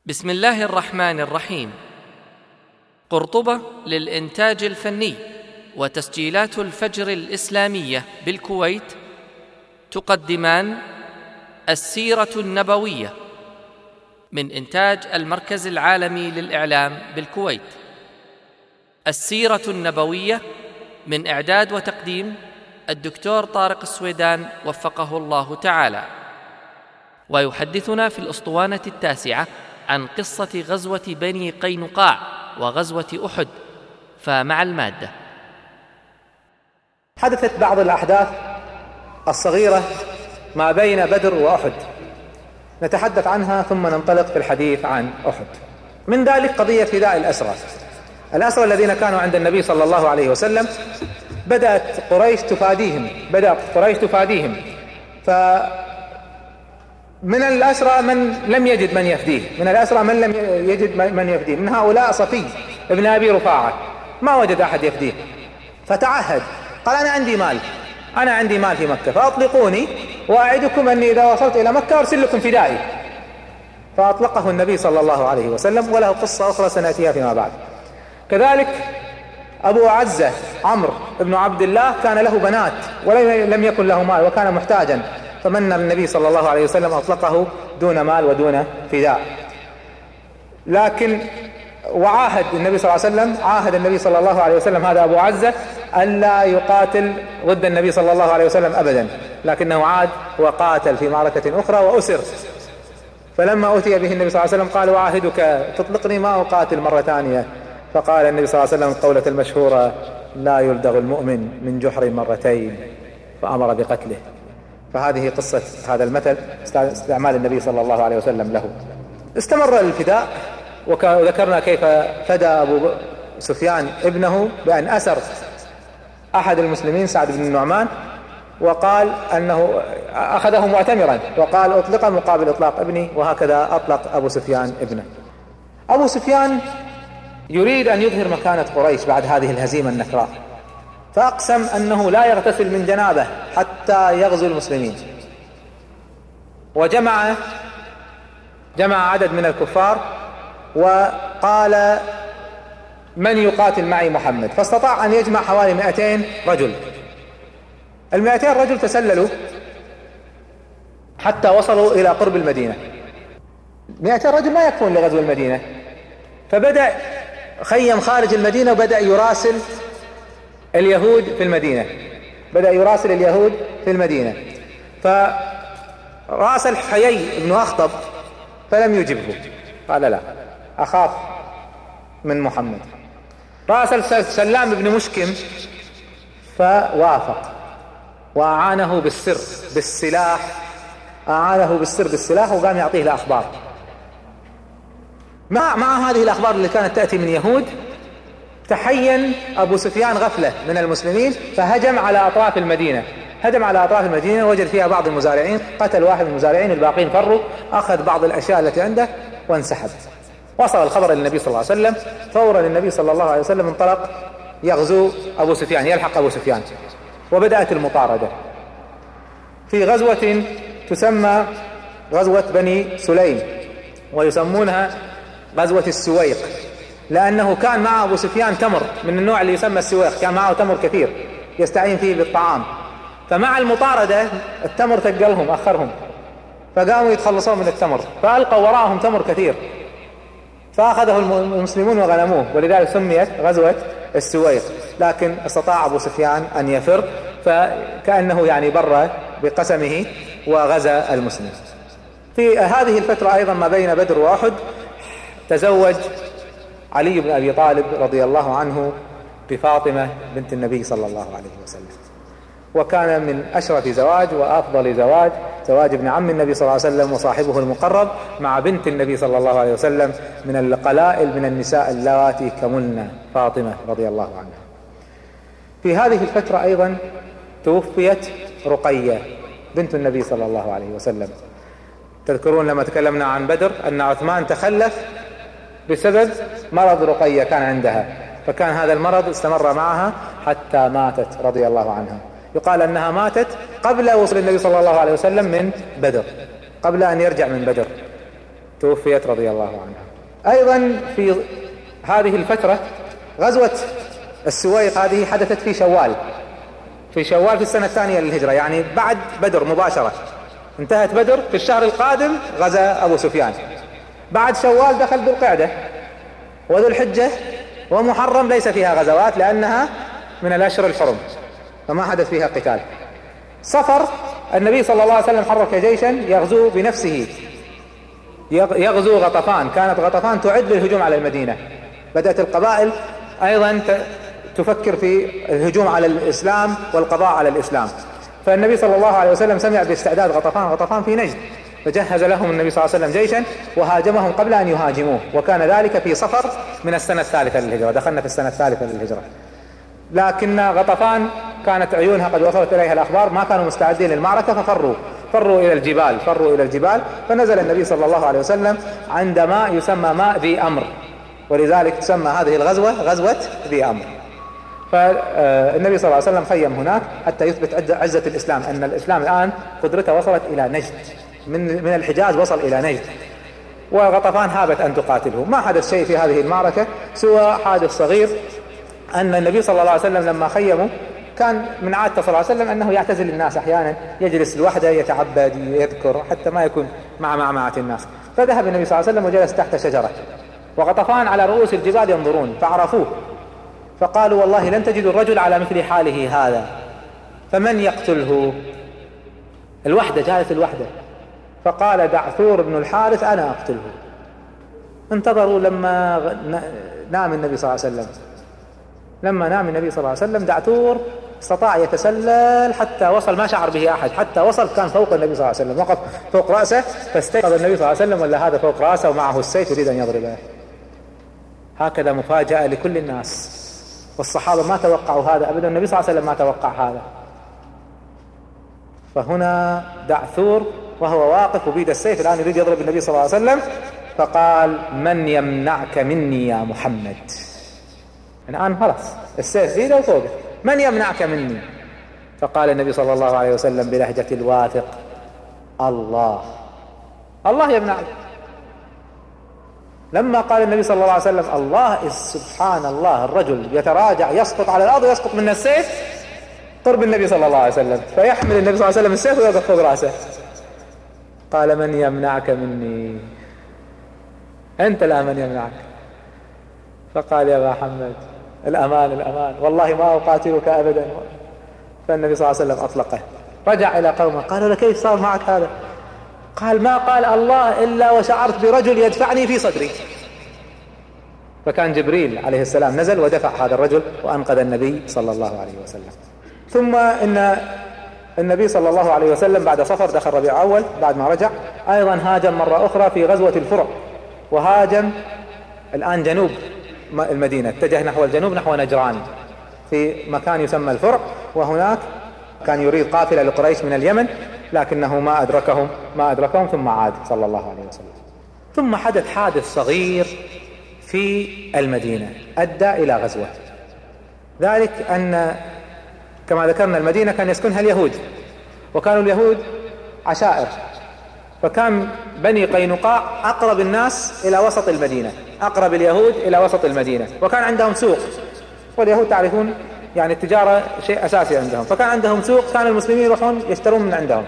بسم الله الرحمن الرحيم. قرطبة للإنتاج الفني وتسجيلات الفجر الإسلامية بالكويت تقدمان السيرة النبوية من إنتاج المركز العالمي للإعلام بالكويت. السيرة النبوية من إعداد وتقديم الدكتور طارق السويدان وفقه الله تعالى، ويحدثنا في الأسطوانة التاسعة عن قصة غزوة بني قينقاع وغزوة أحد، فمع المادة. حدثت بعض الأحداث الصغيرة ما بين بدر وأحد نتحدث عنها ثم ننطلق في الحديث عن أحد. من ذلك قضية فداء الأسرى الذين كانوا عند النبي صلى الله عليه وسلم. بدأت قريش تفاديهم، فمن الأسرى من لم يجد من يفديه، من هؤلاء صفي ابن أبي رفاعة ما وجد أحد يفديه، فتعهد قال: أنا عندي مال في مكة، فأطلقوني وأعدكم أني إذا وصلت إلى مكة أرسل لكم فدائي. فأطلقه النبي صلى الله عليه وسلم، وله قصة أخرى سنأتيها فيما بعد. كذلك أبو عزة عمرو بن عبد الله كان له بنات ولم يكن له مال وكان محتاجا، فمن النبي صلى الله عليه وسلم أطلقه دون مال ودون فداء. لكن عاهد النبي صلى الله عليه وسلم هذا أبو عزة ألا يقاتل ضد النبي صلى الله عليه وسلم أبدا، لكنه عاد وقاتل في معركة أخرى وأسر. فلما أتي به النبي صلى الله عليه وسلم قال: وعاهدك تطلقني ما أقاتل مرة ثانية. فقال النبي صلى الله عليه وسلم قولة المشهورة: لا يلدغ المؤمن من جحر مرتين، فأمر بقتله. فهذه قصة هذا المثل، استعمال النبي صلى الله عليه وسلم له. استمر الفداء، وذكرنا كيف فدى أبو سفيان ابنه بأن أسر أحد المسلمين سعد بن النعمان، وقال أنه أخذه معتمرا وقال: أطلق مقابل إطلاق ابني، وهكذا أطلق أبو سفيان ابنه. أبو سفيان يريد أن يظهر مكانة قريش بعد هذه الهزيمة النكراء، فأقسم أنه لا يغتسل من جنابه حتى يغزو المسلمين، وجمع عدد من الكفار وقال: من يقاتل معي محمد؟ فاستطاع أن يجمع حوالي 200 رجل. 200 رجل تسللوا حتى وصلوا إلى قرب المدينة. 200 رجل ما يكفون لغزو المدينة، فبدأ خيم خارج المدينة وبدأ يراسل اليهود في المدينة. فراسل حيي بن أخطب فلم يجبه، قال: لا، أخاف من محمد. راسل سلام بن مشكم فوافق، وأعانه بالسلاح وقام يعطيه الأخبار. مع هذه الأخبار اللي كانت تأتي من يهود، تحين أبو سفيان غفلة من المسلمين، فهجم على أطراف المدينة، وجد فيها بعض المزارعين، قتل واحد من المزارعين، الباقين فروا، أخذ بعض الأشياء التي عنده وانسحب. وصل الخبر للنبي صلى الله عليه وسلم، فورا النبي صلى الله عليه وسلم انطلق يغزو أبو سفيان، يلحق أبو سفيان، وبدأت المطاردة في غزوة تسمى غزوة بني سليم، ويسمونها غزوة السويق، لأنه كان مع أبو سفيان تمر من النوع اللي يسمى السويق، كان معه تمر كثير يستعين فيه بالطعام، فمع المطاردة التمر ثقلهم أخرهم، فقاموا يتخلصون من التمر، فألقوا وراءهم تمر كثير، فأخذه المسلمون وغنموه، ولذلك سميت غزوة السويق. لكن استطاع أبو سفيان أن يفر، فكأنه يعني بر بقسمه وغزا المسلم. في هذه الفترة أيضا ما بين بدر وأحد تزوج علي بن أبي طالب رضي الله عنه بفاطمة بنت النبي صلى الله عليه وسلم، وكان من أشرف زواج وأفضل زواج ابن عم النبي صلى الله عليه وسلم وصاحبه المقرب مع بنت النبي صلى الله عليه وسلم من القلائل من النساء اللواتي كملن فاطمة رضي الله عنها. في هذه الفترة أيضا توفيت رقية بنت النبي صلى الله عليه وسلم. تذكرون لما تكلمنا عن بدر أن عثمان تخلف بسبب مرض رقية كان عندها، فكان هذا المرض استمر معها حتى ماتت رضي الله عنها. يقال أنها ماتت قبل وصول النبي صلى الله عليه وسلم من بدر، قبل أن يرجع من بدر. توفيت رضي الله عنها. أيضا في هذه الفترة غزوة السويق هذه حدثت في شوال، في شوال في السنة الثانية للهجرة، يعني بعد بدر مباشرة. انتهت بدر في الشهر القادم غزا أبو سفيان. بعد شوال دخل ذو القعدة وذو الحجة ومحرم ليس فيها غزوات لأنها من الأشهر الحرم فما حدث فيها قتال. صفر النبي صلى الله عليه وسلم حرك جيشا يغزو بنفسه، يغزو غطفان. كانت غطفان تعد للهجوم على المدينة. بدأت القبائل أيضا تفكر في الهجوم على الإسلام والقضاء على الإسلام. فالنبي صلى الله عليه وسلم سمع باستعداد غطفان في نجد، فجهز لهم النبي صلى الله عليه وسلم جيشا وهاجمهم قبل أن يهاجموه، وكان ذلك في صفر من السنة الثالثة للهجرة. دخلنا في السنة الثالثة للهجرة. لكن غطفان كانت عيونها قد وصلت إليها الأخبار، ما كانوا مستعدين للمعركة ففروا إلى الجبال. فنزل النبي صلى الله عليه وسلم عند ماء يسمى ماء ذي أمر، ولذلك تسمى هذه الغزوة غزوة ذي أمر. فالنبي صلى الله عليه وسلم خيم هناك حتى يثبت عزة الإسلام، أن الإسلام الآن قدرته وصلت إلى نجد، من الحجاز وصل إلى نجد. وغطفان هابت أن تقاتله. ما حدث شيء في هذه المعركة سوى حادث صغير، أن النبي صلى الله عليه وسلم لما خيموا كان من عادته صلى الله عليه وسلم أنه يعتزل الناس أحيانا، يجلس لوحده يتعبد يذكر حتى ما يكون مع معمعة الناس. فذهب النبي صلى الله عليه وسلم وجلس تحت شجرة، وغطفان على رؤوس الجبال ينظرون فعرفوه، فقالوا والله لن تجدوا الرجل على مثل حاله هذا، فمن يقتله؟ الوحدة، جالس الوحدة. فقال دعثور بن الحارث أنا أقتله. انتظروا لما نام النبي صلى الله عليه وسلم. لما نام النبي صلى الله عليه وسلم دعثور استطاع يتسلل حتى وصل، ما شعر به أحد، حتى وصل كان فوق النبي صلى الله عليه وسلم، وقف فوق رأسه، فاستيقظ النبي صلى الله عليه وسلم ولا هذا فوق رأسه ومعه السيف يريد أن يضربه. هكذا مفاجأة لكل الناس، والصحابة ما توقعوا هذا أبدا، النبي صلى الله عليه وسلم ما توقع هذا. فهنا دعثور وهو واقف وبيد السيف الآن يريد يضرب النبي صلى الله عليه وسلم، فقال من يمنعك مني يا محمد؟ الآن خلاص السيف بيده وفوقه، من يمنعك مني؟ فقال النبي صلى الله عليه وسلم بلهجة الواثق الله يمنعك. لما قال النبي صلى الله عليه وسلم الله، سبحان الله، الرجل يتراجع يسقط على الأرض ويسقط من السيف قرب النبي صلى الله عليه وسلم، فيحمل النبي صلى الله عليه وسلم السيف ويقف فوق رأسه. قال من يمنعك مني؟ أنت لا من يمنعك. فقال يا محمد الأمان والله ما أقاتلك أبدا. فالنبي صلى الله عليه وسلم أطلقه، رجع إلى قومه، قالوا له كيف صار معك هذا؟ قال ما قال الله إلا وشعرت برجل يدفعني في صدري. فكان جبريل عليه السلام نزل ودفع هذا الرجل وأنقذ النبي صلى الله عليه وسلم. ثم إن النبي صلى الله عليه وسلم بعد صفر دخل ربيع أول، بعد ما رجع أيضا هاجم مرة أخرى في غزوة الفرع، وهاجم الآن جنوب المدينة، اتجه نحو الجنوب نحو نجران في مكان يسمى الفرع، وهناك كان يريد قافلة لقريش من اليمن لكنه ما أدركهم ثم عاد صلى الله عليه وسلم. ثم حدث حادث صغير في المدينة أدى إلى غزوة، ذلك أن كما ذكرنا المدينة كان يسكنها اليهود، وكانوا اليهود عشائر، فكان بني قينقاع أقرب الناس إلى وسط المدينة، أقرب اليهود إلى وسط المدينة، وكان عندهم سوق، واليهود تعرفون يعني التجارة شيء أساسي عندهم، فكان عندهم سوق، كان المسلمين يروحون يشترون من عندهم.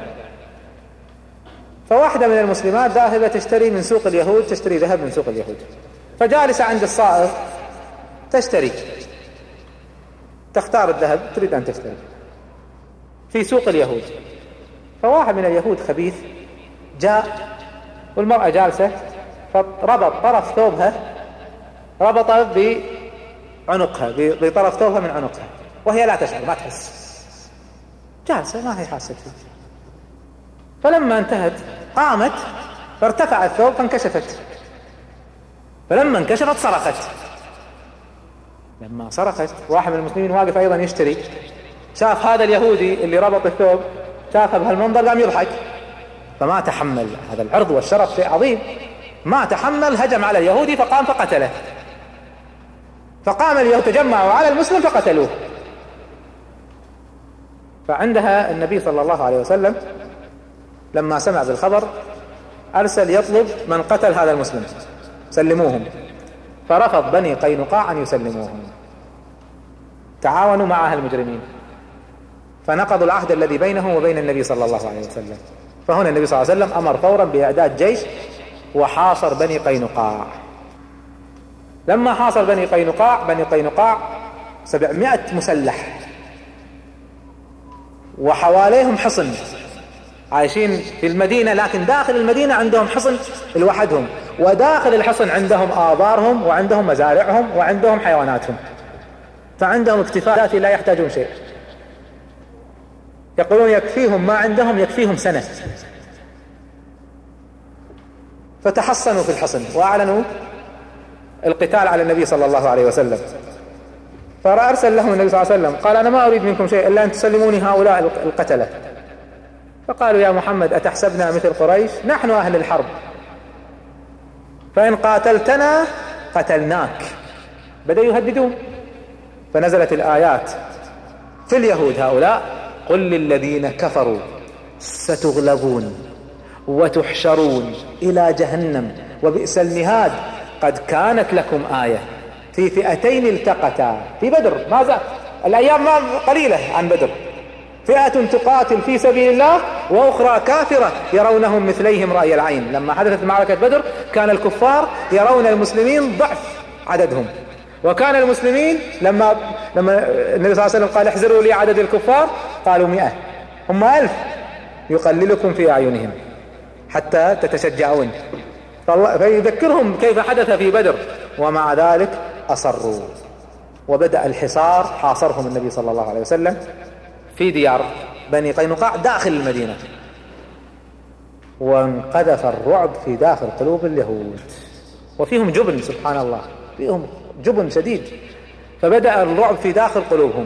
فواحدة من المسلمات ذاهبة تشتري من سوق اليهود، تشتري ذهب من سوق اليهود، فجالسة عند الصائغ تشتري، تختار الذهب تريد أن تشتري في سوق اليهود. فواحد من اليهود خبيث جاء والمرأة جالسة، فربط طرف ثوبها، ربطه بعنقها، بطرف ثوبها من عنقها، وهي لا تشعر، ما تحس، جالسة ما هي حاسة فيه. فلما انتهت قامت فارتفع الثوب فانكشفت، فلما انكشفت صرخت. لما صرخت واحد من المسلمين واقف أيضا يشتري، شاف هذا اليهودي اللي ربط الثوب، شافها بهالمنظر قام يضحك، فما تحمل، هذا العرض والشرف شيء عظيم، ما تحمل، هجم على اليهودي فقام فقتله. فقام اليهود تجمعوا على المسلم فقتلوه. فعندها النبي صلى الله عليه وسلم لما سمع بالخبر أرسل يطلب من قتل هذا المسلم سلموهم، فرفض بني قينقاع أن يسلموهم، تعاونوا مع أهل المجرمين، فنقضوا العهد الذي بينهم وبين النبي صلى الله عليه وسلم. فهنا النبي صلى الله عليه وسلم أمر فورا بإعداد جيش وحاصر بني قينقاع. لما حاصر بني قينقاع 700 مسلح، وحواليهم حصن، عايشين في المدينة، لكن داخل المدينة عندهم حصن لوحدهم، وداخل الحصن عندهم آبارهم وعندهم مزارعهم وعندهم حيواناتهم، فعندهم اكتفاء ذاتي لا يحتاجون شيء. يقولون يكفيهم ما عندهم، يكفيهم سنة. فتحصنوا في الحصن وأعلنوا القتال على النبي صلى الله عليه وسلم. فأرسل لهم النبي صلى الله عليه وسلم قال: أنا ما أريد منكم شيء إلا أن تسلموني هؤلاء القتلة. فقالوا: يا محمد أتحسبنا مثل قريش؟ نحن أهل الحرب، فإن قاتلتنا قتلناك. بدأوا يهددون، فنزلت الآيات في اليهود هؤلاء: قل للذين كفروا ستغلبون وتحشرون إلى جهنم وبئس المهاد قد كانت لكم آية في فئتين التقتا في بدر. ما زال الأيام قليلة عن بدر. فئة تقاتل في سبيل الله وأخرى كافرة يرونهم مثليهم رأي العين. لما حدثت معركة بدر كان الكفار يرون المسلمين ضعف عددهم، وكان المسلمين لما النبي صلى الله عليه وسلم قال: احذروا لي عدد الكفار، قالوا 100، هم 1000، يقللكم في أعينهم حتى تتشجعون. فيذكرهم كيف حدث في بدر، ومع ذلك أصروا، وبدأ الحصار. حاصرهم النبي صلى الله عليه وسلم في ديار بني قينقاع داخل المدينة، وانقذف الرعب في داخل قلوب اليهود، وفيهم جبن، سبحان الله، فيهم جبن شديد. فبدأ الرعب في داخل قلوبهم.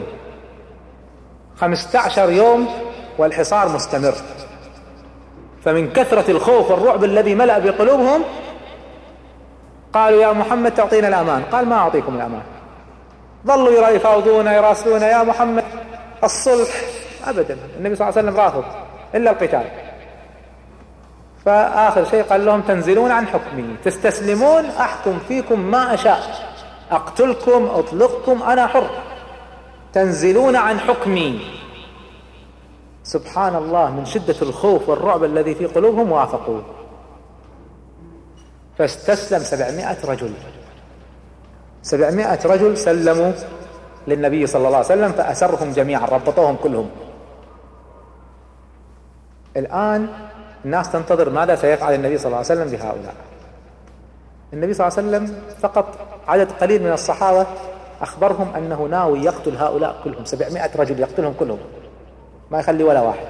15 يوم والحصار مستمر. فمن كثرة الخوف والرعب الذي ملأ بقلوبهم قالوا: يا محمد تعطينا الأمان. قال: ما أعطيكم الأمان. ظلوا يفاوضون يراسلون: يا محمد الصلح. أبدا، النبي صلى الله عليه وسلم رافض إلا القتال. فآخر شيء قال لهم: تنزلون عن حكمي، تستسلمون، أحكم فيكم ما أشاء، أقتلكم أطلقكم، أنا حر، تنزلون عن حكمي. سبحان الله، من شدة الخوف والرعب الذي في قلوبهم وافقوا. فاستسلم 700 رجل. 700 رجل سلموا للنبي صلى الله عليه وسلم، فأسرهم جميعا، ربطوهم كلهم. الآن الناس تنتظر ماذا سيفعل النبي صلى الله عليه وسلم بهؤلاء. النبي صلى الله عليه وسلم فقط عدد قليل من الصحابة أخبرهم أنه ناوي يقتل هؤلاء كلهم، 700 رجل يقتلهم كلهم، ما يخلي ولا واحد.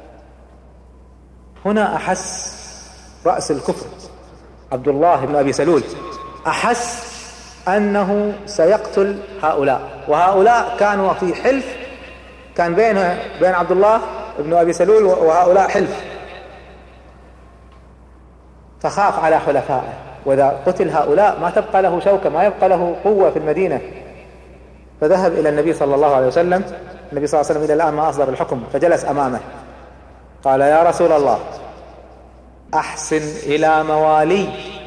هنا أحس رأس الكفر عبد الله بن أبي سلول، أحس أنه سيقتل هؤلاء، وهؤلاء كانوا في حلف، كان بين عبد الله بن أبي سلول وهؤلاء حلف، فخاف على حلفائه، وإذا قتل هؤلاء ما تبقى له شوكة، ما يبقى له قوة في المدينة. فذهب إلى النبي صلى الله عليه وسلم. النبي صلى الله عليه وسلم إلى الآن ما أصدر الحكم، فجلس أمامه قال: يا رسول الله أحسن إلى موالي.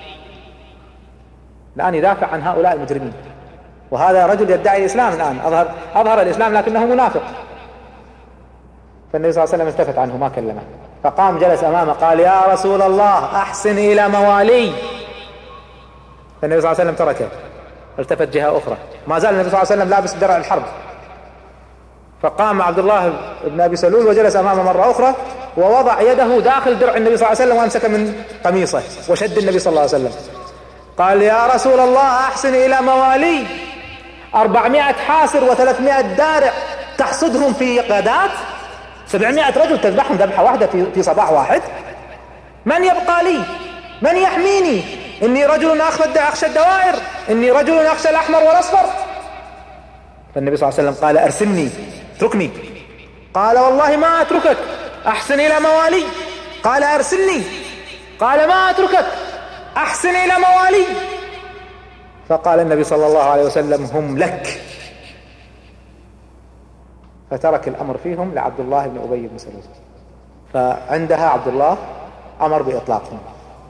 الآن يدافع عن هؤلاء المجرمين، وهذا رجل يدعي الإسلام، الآن أظهر الإسلام لكنه منافق. فالنبي صلى الله عليه وسلم التفت عنه ما كلمه، فقام جلس أمامه قال: يا رسول الله أحسن إلى موالي. فالنبي صلى الله عليه وسلم تركه، التفت جهة أخرى، ما زال النبي صلى الله عليه وسلم لابس درع الحرب. فقام عبد الله بن أبي سلول وجلس أمامه مرة أخرى، ووضع يده داخل درع النبي صلى الله عليه وسلم وأمسك من قميصه وشد النبي صلى الله عليه وسلم. قال: يا رسول الله أحسن إلى موالي. 400 حاسر و300 دارع تحصدهم في غداة، 700 رجل تذبحهم ذبحة واحدة في صباح واحد. من يبقى لي؟ من يحميني؟ إني رجل أخشى الدوائر، إني رجل أخشى الأحمر والأصفر. فالنبي صلى الله عليه وسلم قال: أرسلني، اتركني. قال: والله ما أتركك، أحسن إلى موالي. قال: أرسلني. قال: ما أتركك، أحسن إلى موالي. فقال النبي صلى الله عليه وسلم: هم لك. فترك الأمر فيهم لعبد الله بن أبي بن سلول. فعندها عبد الله أمر بإطلاقهم،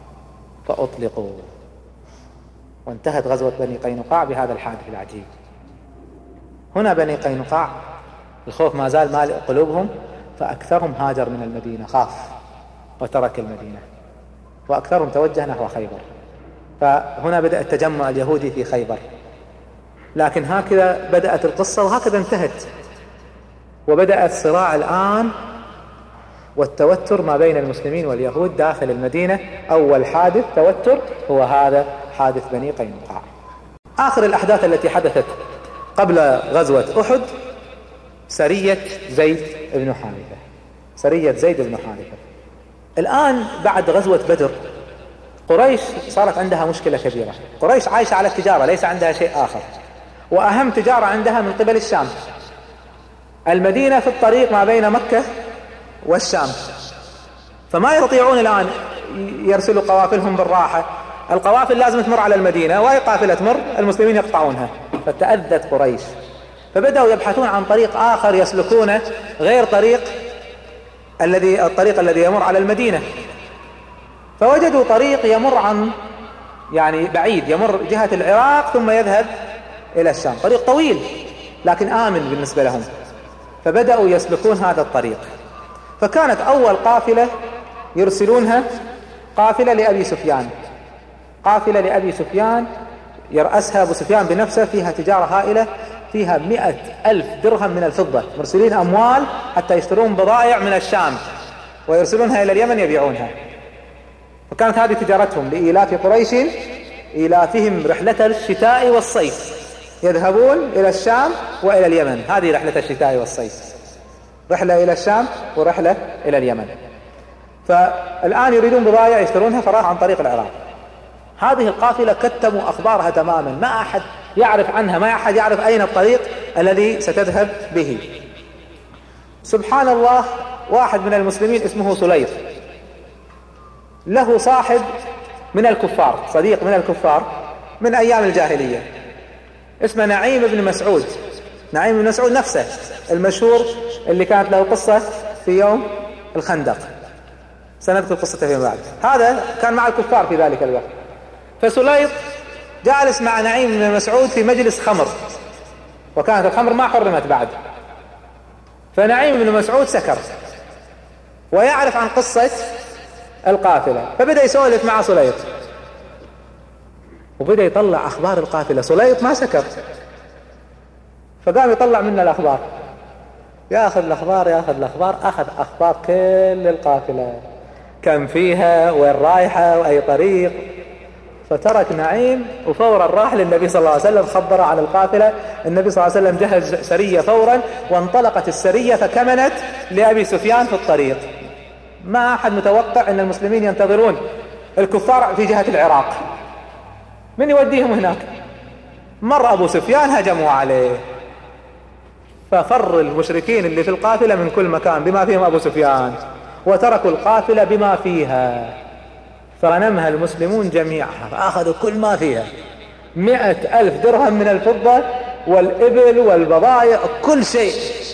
فأطلقوا، وانتهت غزوة بني قينقاع بهذا الحادث العجيب. هنا بني قينقاع الخوف ما زال مالئ قلوبهم، فأكثرهم هاجر من المدينة، خاف وترك المدينة، وأكثرهم توجه نحو خيبر. فهنا بدأ التجمع اليهودي في خيبر. لكن هكذا بدأت القصة وهكذا انتهت، وبدأ الصراع الآن والتوتر ما بين المسلمين واليهود داخل المدينة. أول حادث توتر هو هذا حادث بني قينقاع. آخر الأحداث التي حدثت قبل غزوة أحد سرية زيد بن حارثة. سرية زيد بن حارثة. الآن بعد غزوة بدر قريش صارت عندها مشكلة كبيرة. قريش عايشة على التجارة، ليس عندها شيء آخر، وأهم تجارة عندها من قبل الشام. المدينة في الطريق ما بين مكة والشام، فما يستطيعون الآن يرسلوا قوافلهم بالراحة. القوافل لازم تمر على المدينة، وأي قافلة تمر المسلمين يقطعونها. فتأذت قريش، فبدأوا يبحثون عن طريق آخر يسلكونه غير الطريق الذي يمر على المدينة. فوجدوا طريق يمر عن بعيد، يمر جهة العراق ثم يذهب إلى الشام، طريق طويل لكن آمن بالنسبة لهم. فبدأوا يسلكون هذا الطريق. فكانت أول قافلة يرسلونها قافلة لأبي سفيان، قافلة لأبي سفيان يرأسها أبو سفيان بنفسه، فيها تجارة هائلة، فيها 100,000 درهم من الفضة، مرسلين أموال حتى يشترون بضائع من الشام ويرسلونها إلى اليمن يبيعونها. فكانت هذه تجارتهم لإيلاف قريش، إيلافهم رحلة الشتاء والصيف، يذهبون إلى الشام وإلى اليمن. هذه رحلة الشتاء والصيف، رحلة إلى الشام ورحلة إلى اليمن. فالآن يريدون بضائع يشترونها، فراح عن طريق العراق. هذه القافلة كتموا أخبارها تماما، ما أحد يعرف عنها، ما أحد يعرف أين الطريق الذي ستذهب به. سبحان الله، واحد من المسلمين اسمه سليط، له صاحب من الكفار، صديق من الكفار من أيام الجاهلية، اسمه نعيم بن مسعود. نعيم بن مسعود نفسه المشهور اللي كانت له قصة في يوم الخندق، سنذكر قصته فيما بعد. هذا كان مع الكفار في ذلك الوقت. فسليط جالس مع نعيم بن مسعود في مجلس خمر، وكانت الخمر ما حرمت بعد. فنعيم بن مسعود سكر ويعرف عن قصة القافلة، فبدأ يسولف مع سليط وبدأ يطلع أخبار القافلة. سليط ما سكر، فقام يطلع منا الأخبار، يأخذ الأخبار، أخذ أخبار كل القافلة، كم فيها، وين رايحة، وأي طريق. فترك نعيم وفورا راح للنبي صلى الله عليه وسلم، خبر عن القافلة. النبي صلى الله عليه وسلم جهز سرية فورا، وانطلقت السرية فكمنت لأبي سفيان في الطريق. ما أحد متوقع أن المسلمين ينتظرون الكفار في جهة العراق، من يوديهم هناك؟ مر أبو سفيان هجموا عليه، ففر المشركين اللي في القافلة من كل مكان بما فيهم أبو سفيان، وتركوا القافلة بما فيها، فغنمها المسلمون جميعها، فأخذوا كل ما فيها، 100,000 درهم من الفضة والإبل والبضائع، كل شيء.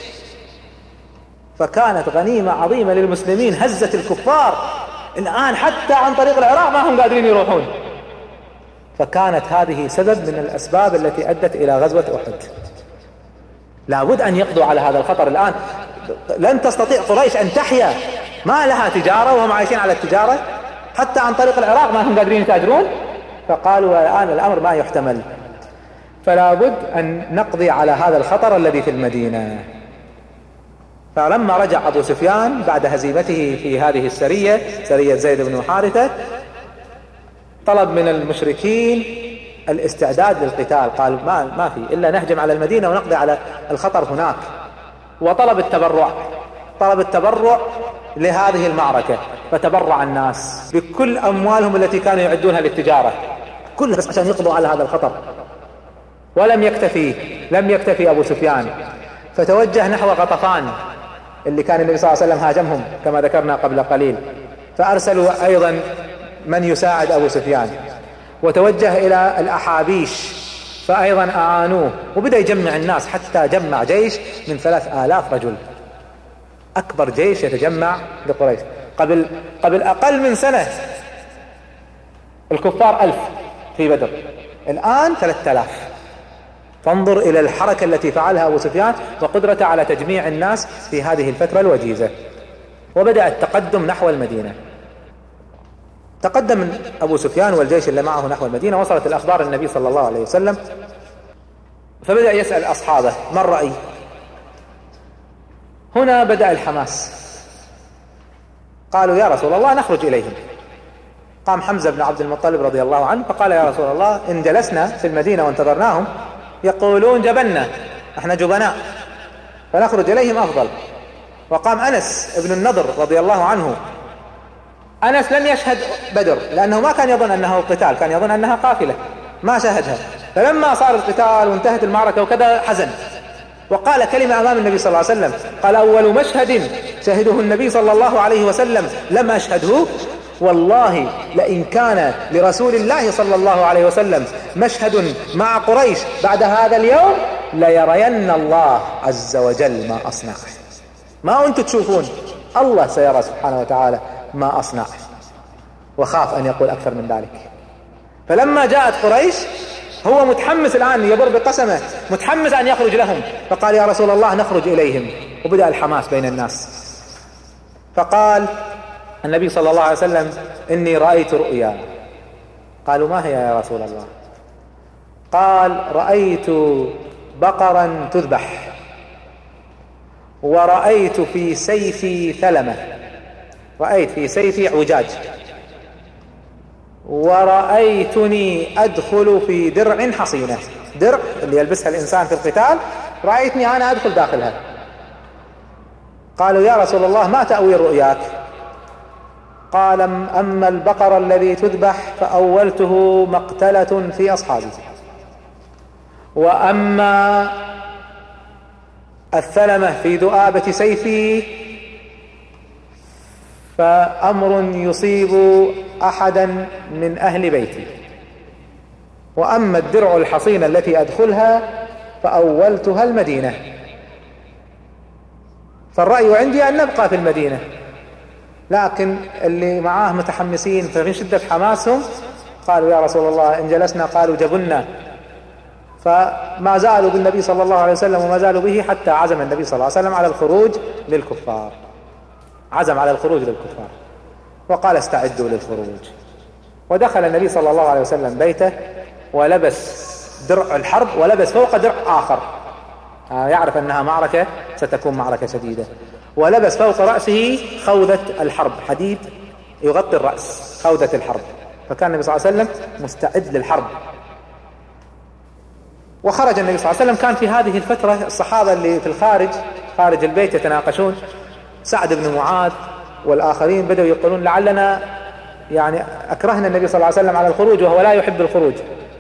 فكانت غنيمة عظيمة للمسلمين، هزت الكفار الآن حتى عن طريق العراق ما هم قادرين يروحون. فكانت هذه سبب من الأسباب التي أدت إلى غزوة أحد. لابد أن يقضوا على هذا الخطر الآن. لن تستطيع قريش أن تحيا، ما لها تجارة وهم عايشين على التجارة، حتى عن طريق العراق ما هم قادرين يتاجرون. فقالوا الآن الأمر ما يحتمل، فلا بد أن نقضي على هذا الخطر الذي في المدينة. فلما رجع أبو سفيان بعد هزيمته في هذه السرية، سرية زيد بن حارثة، طلب من المشركين الاستعداد للقتال. قال ما في إلا نهجم على المدينة ونقضي على الخطر هناك. وطلب التبرع لهذه المعركة، فتبرع الناس بكل أموالهم التي كانوا يعدونها للتجارة، كلها بس عشان يقضوا على هذا الخطر. ولم يكتفي أبو سفيان، فتوجه نحو غطفان اللي كان النبي صلى الله عليه وسلم هاجمهم كما ذكرنا قبل قليل، فأرسلوا أيضا من يساعد أبو سفيان. وتوجه إلى الأحابيش فأيضا أعانوه، وبدأ يجمع الناس حتى جمع جيش من 3000 رجل، أكبر جيش يتجمع لقريش. قبل أقل من سنة الكفار 1000 في بدر، الآن 3000. فانظر إلى الحركة التي فعلها أبو سفيان وقدرته على تجميع الناس في هذه الفترة الوجيزة. وبدأ التقدم نحو المدينة. تقدم أبو سفيان والجيش اللي معه نحو المدينة، وصلت الأخبار النبي صلى الله عليه وسلم، فبدأ يسأل أصحابه ما الرأي. هنا بدأ الحماس. قالوا يا رسول الله نخرج إليهم. قام حمزة بن عبد المطلب رضي الله عنه فقال يا رسول الله إن جلسنا في المدينة وانتظرناهم يقولون جبنا، احنا جبناء، فنخرج إليهم أفضل. وقام أنس بن النضر رضي الله عنه. أنس لم يشهد بدر لأنه ما كان يظن أنه قتال، كان يظن أنها قافلة، ما شاهدها. فلما صار القتال وانتهت المعركة وكذا حزن، وقال كلمة أمام النبي صلى الله عليه وسلم، قال أول مشهد شهده النبي صلى الله عليه وسلم لم أشهده، والله لئن كان لرسول الله صلى الله عليه وسلم مشهد مع قريش بعد هذا اليوم ليرين الله عز وجل ما أصنع. ما أنتم تشوفون، الله سيرى سبحانه وتعالى ما أصنع. وخاف أن يقول أكثر من ذلك. فلما جاءت قريش هو متحمس الآن يبر بقسمه، متحمس أن يخرج لهم، فقال يا رسول الله نخرج إليهم. وبدأ الحماس بين الناس. فقال النبي صلى الله عليه وسلم إني رأيت رؤيا. قالوا ما هي يا رسول الله؟ قال رأيت بقرا تذبح، ورأيت في سيفي ثلمة، رأيت في سيفي عجاج، ورأيتني أدخل في درع حصينة، درع اللي يلبسها الإنسان في القتال، رأيتني أنا أدخل داخلها. قالوا يا رسول الله ما تأويل رؤياك؟ قال أما البقر الذي تذبح فأولته مقتلة في أصحابي، وأما الثلمة في ذؤابة سيفي فأمر يصيب أحدا من أهل بيتي، وأما الدرع الحصين التي أدخلها فأولتها المدينة. فالرأي عندي أن نبقى في المدينة، لكن اللي معاه متحمسين ففي شدة حماسهم قالوا يا رسول الله إن جلسنا قالوا جبنا. فما زالوا بالنبي صلى الله عليه وسلم وما زالوا به حتى عزم النبي صلى الله عليه وسلم على الخروج للكفار، عزم على الخروج للكفار وقال استعدوا للخروج. ودخل النبي صلى الله عليه وسلم بيته ولبس درع الحرب ولبس فوق درع آخر، يعرف أنها معركة ستكون معركة شديدة، ولبس فوق رأسه خوذة الحرب، حديد يغطي الرأس، خوذة الحرب. فكان النبي صلى الله عليه وسلم مستعد للحرب. وخرج النبي صلى الله عليه وسلم. كان في هذه الفترة الصحابة اللي في الخارج خارج البيت يتناقشون. سعد بن معاذ والآخرين بدأوا يقولون لعلنا يعني أكرهنا النبي صلى الله عليه وسلم على الخروج وهو لا يحب الخروج.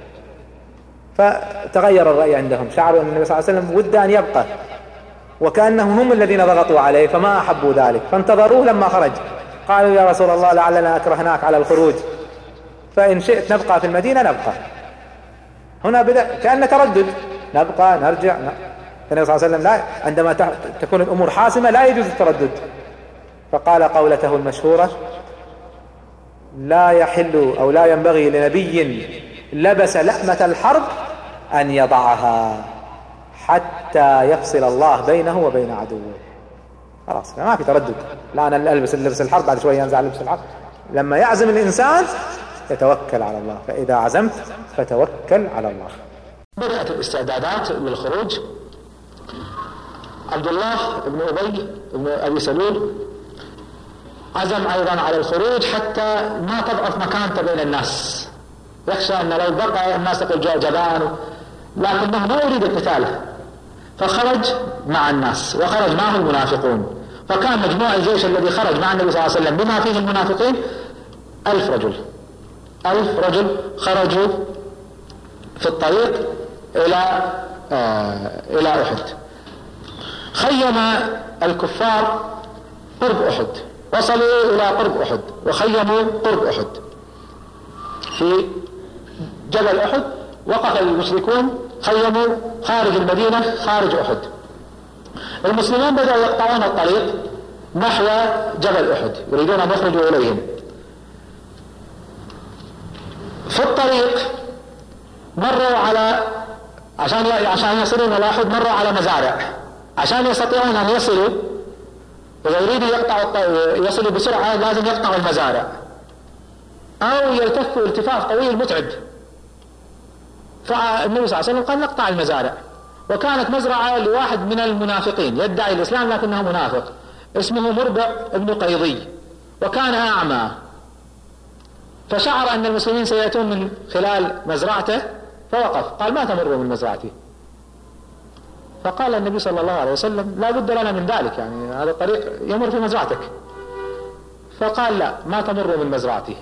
فتغير الرأي عندهم، شعروا أن النبي صلى الله عليه وسلم ود أن يبقى، وكأنهم هم الذين ضغطوا عليه فما أحبوا ذلك، فانتظروه لما خرج. قالوا يا رسول الله لعلنا أكرهناك على الخروج، فإن شئت نبقى في المدينة نبقى. هنا بدأ كأن تردد، نبقى نرجع. النبي صلى الله عليه وسلم لا، عندما تكون الأمور حاسمة لا يجوز التردد. فقال قولته المشهورة لا يحل أو لا ينبغي لنبي لبس لحمة الحرب أن يضعها حتى يفصل الله بينه وبين عدوه. خلاص ما في تردد، لا أنا ألبس لبس الحرب بعد شوية ينزع لبس الحرب. لما يعزم الإنسان يتوكل على الله، فإذا عزمت فتوكل على الله. بدأت الاستعدادات للخروج. عبد الله بن أبي بن أبي سلول عزم أيضا على الخروج حتى ما تضعف مكانته بين الناس، يخشى أن لو بقى الناس يقول جاء جبان، لكنه ما يريد القتال، فخرج مع الناس وخرج معه المنافقون. فكان مجموع الجيش الذي خرج مع النبي صلى الله عليه وسلم بما فيه المنافقين 1000 رجل. 1000 رجل خرجوا في الطريق إلى أحد. خيم الكفار قرب أحد، وصلوا إلى قرب أحد وخيموا قرب أحد. في جبل أحد وقف المشركون خيموا خارج المدينة خارج أحد. المسلمون بدأوا يقطعون الطريق نحو جبل أحد، يريدون أن يخرجوا إليهم. الطريق مروا على عشان يصلون إلى أحد مروا على مزارع، عشان يستطيعون أن يصلوا إذا يريدوا يصلوا بسرعة لازم يقطعوا المزارع أو يلتفوا التفاف طويل متعب. فالنبي صلى الله عليه وسلم قال نقطع المزارع. وكانت مزرعة لواحد من المنافقين يدعي الإسلام لكنه منافق اسمه مربع ابن قيضي، وكان أعمى، فشعر أن المسلمين سيأتون من خلال مزرعته فوقف قال ما تمروا من مزرعتي. فقال النبي صلى الله عليه وسلم لا بد لنا من ذلك، يعني هذا الطريق يمر في مزرعتك. فقال لا ما تمروا من مزرعتي.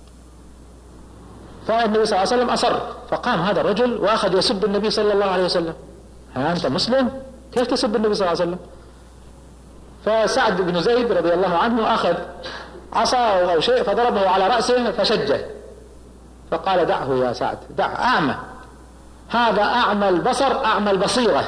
فالنبي صلى الله عليه وسلم أصر، فقام هذا الرجل وأخذ يسب النبي صلى الله عليه وسلم. أنت مسلم كيف تسب النبي صلى الله عليه وسلم؟ فسعد بن زيد رضي الله عنه أخذ عصا أو شيء فضربه على رأسه فشجه، فقال دعه يا سعد دعه، أعمى، هذا أعمى البصر أعمى البصيرة،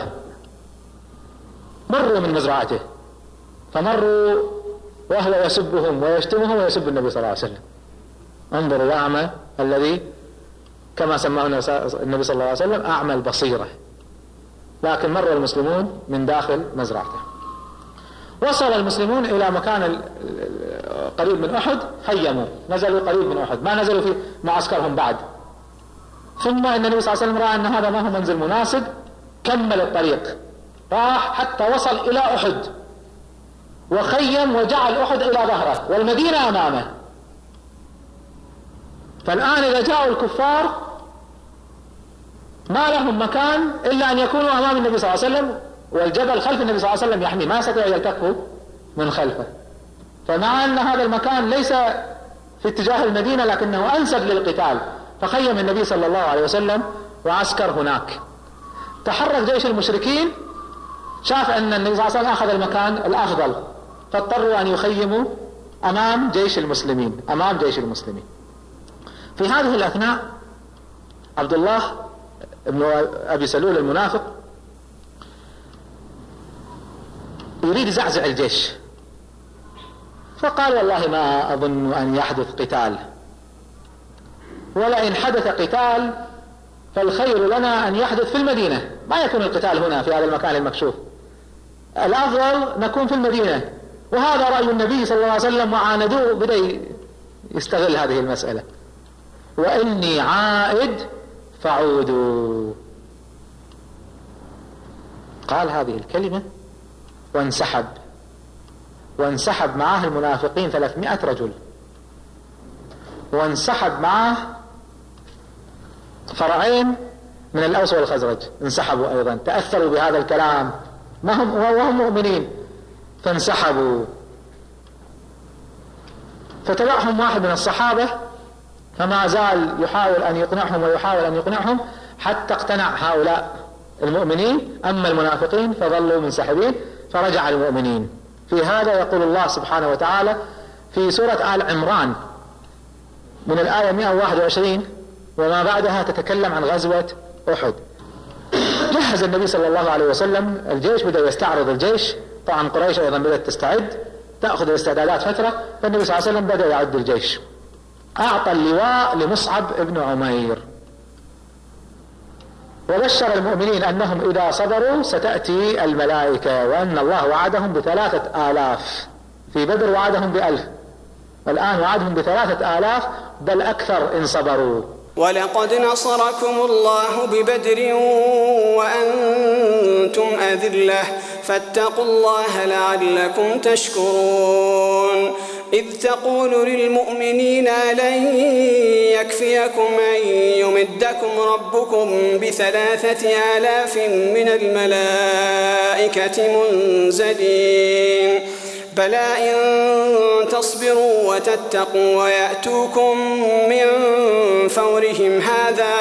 مروا من مزرعته. فمروا وهو يسبهم ويشتمهم ويسب النبي صلى الله عليه وسلم. انظروا الأعمى الذي كما سماه النبي صلى الله عليه وسلم أعمى البصيرة. لكن مر المسلمون من داخل مزرعته. وصل المسلمون إلى مكان قريب من أحد، خيموا، نزلوا قريب من أحد، ما نزلوا في معسكرهم بعد. ثم إن النبي صلى الله عليه وسلم رأى أن هذا ما هو منزل مناسب، كمل الطريق، راح حتى وصل إلى أحد وخيم وجعل أحد إلى ظهره والمدينة أمامه. فالآن إذا جاءوا الكفار ما لهم مكان إلا أن يكونوا أمام النبي صلى الله عليه وسلم، والجبل خلف النبي صلى الله عليه وسلم يحمي، ما يستطيع يلتفوا من خلفه. فمع أن هذا المكان ليس في اتجاه المدينة لكنه أنسب للقتال، فخيم النبي صلى الله عليه وسلم وعسكر هناك. تحرك جيش المشركين، شاف أن النبي صلى الله عليه وسلم أخذ المكان الأفضل، فاضطروا أن يخيموا أمام جيش المسلمين، أمام جيش المسلمين. في هذه الأثناء عبد الله ابن أبي سلول المنافق يريد يزعزع الجيش، فقال والله ما أظن أن يحدث قتال، ولئن حدث قتال فالخير لنا أن يحدث في المدينة، ما يكون القتال هنا في هذا المكان المكشوف، الأفضل نكون في المدينة. وهذا رأي النبي صلى الله عليه وسلم، وعاندوه، بدأ يستغل هذه المسألة، وإني عائد فعودوا. قال هذه الكلمة وانسحب معه المنافقين 300 رجل، وانسحب معه فرعين من الأوس والخزرج، انسحبوا أيضا، تأثروا بهذا الكلام وهم مؤمنين فانسحبوا. فتبعهم واحد من الصحابة فما زال يحاول أن يقنعهم حتى اقتنع هؤلاء المؤمنين، أما المنافقين فظلوا منسحبين، فرجع المؤمنين. في هذا يقول الله سبحانه وتعالى في سورة آل عمران من الآية 121 وما بعدها تتكلم عن غزوة أحد. جهز النبي صلى الله عليه وسلم الجيش، بدأ يستعرض الجيش، طبعا قريش أيضا بدأت تستعد، تأخذ الاستعدادات فترة، فالنبي صلى الله عليه وسلم بدأ يعد الجيش. أعطى اللواء لمصعب ابن عمير، وبشر المؤمنين أنهم إذا صبروا ستأتي الملائكة، وأن الله وعدهم ب3000، في بدر وعدهم ب1000، والآن وعدهم ب3000 بل أكثر إن صبروا. ولقد نصركم الله ببدر وأنتم أذلة فاتقوا الله لعلكم تشكرون. إذ تقول للمؤمنين لن يكفيكم أن يمدكم ربكم ب3000 من الملائكة منزلين، بلى إن تصبروا وتتقوا ويأتوكم من فورهم هذا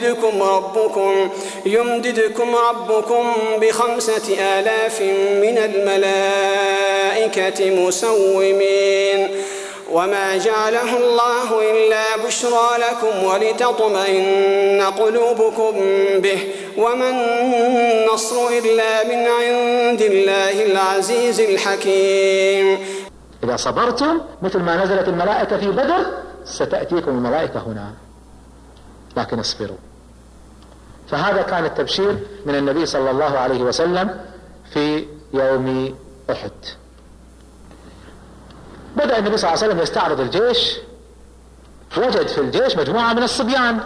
يمددكم ربكم ب5000 من الملائكة مسومين. وما جعله الله إلا بشرى لكم ولتطمئن قلوبكم به، وما النصر إلا من عند الله العزيز الحكيم. إذا صبرتم مثل ما نزلت الملائكة في بدر ستأتيكم الملائكة هنا. لكن اصبروا. فهذا كان التبشير من النبي صلى الله عليه وسلم في يوم أحد. بدأ النبي صلى الله عليه وسلم يستعرض الجيش، وجد في الجيش مجموعة من الصبيان.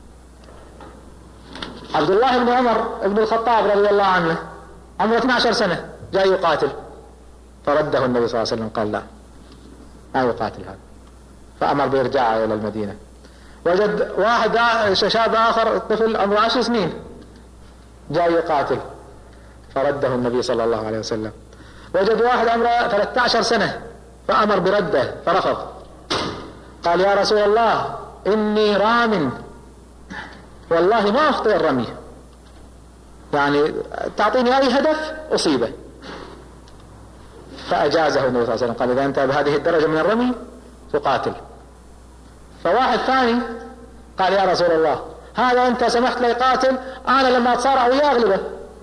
عبد الله بن عمر بن الخطاب رضي الله عنه عمره 12 سنة جاء يقاتل، فرده النبي صلى الله عليه وسلم قال لا، ما يقاتل هذا، فأمر بإرجاعه إلى المدينة. وجد واحد شاب آخر طفل عمره 10 سنين جاء يقاتل، فرده النبي صلى الله عليه وسلم. وجد واحد عمره 13 سنة فأمر برده فرفض، قال يا رسول الله إني رام والله ما أخطئ الرمي، يعني تعطيني أي هدف أصيبه. فأجازه النبي صلى الله عليه وسلم، قال إذا أنت بهذه الدرجة من الرمي تقاتل. فواحد ثاني قال يا رسول الله هذا أنت سمحت لي قاتل، أنا لما أتصارع وياه أغلبه،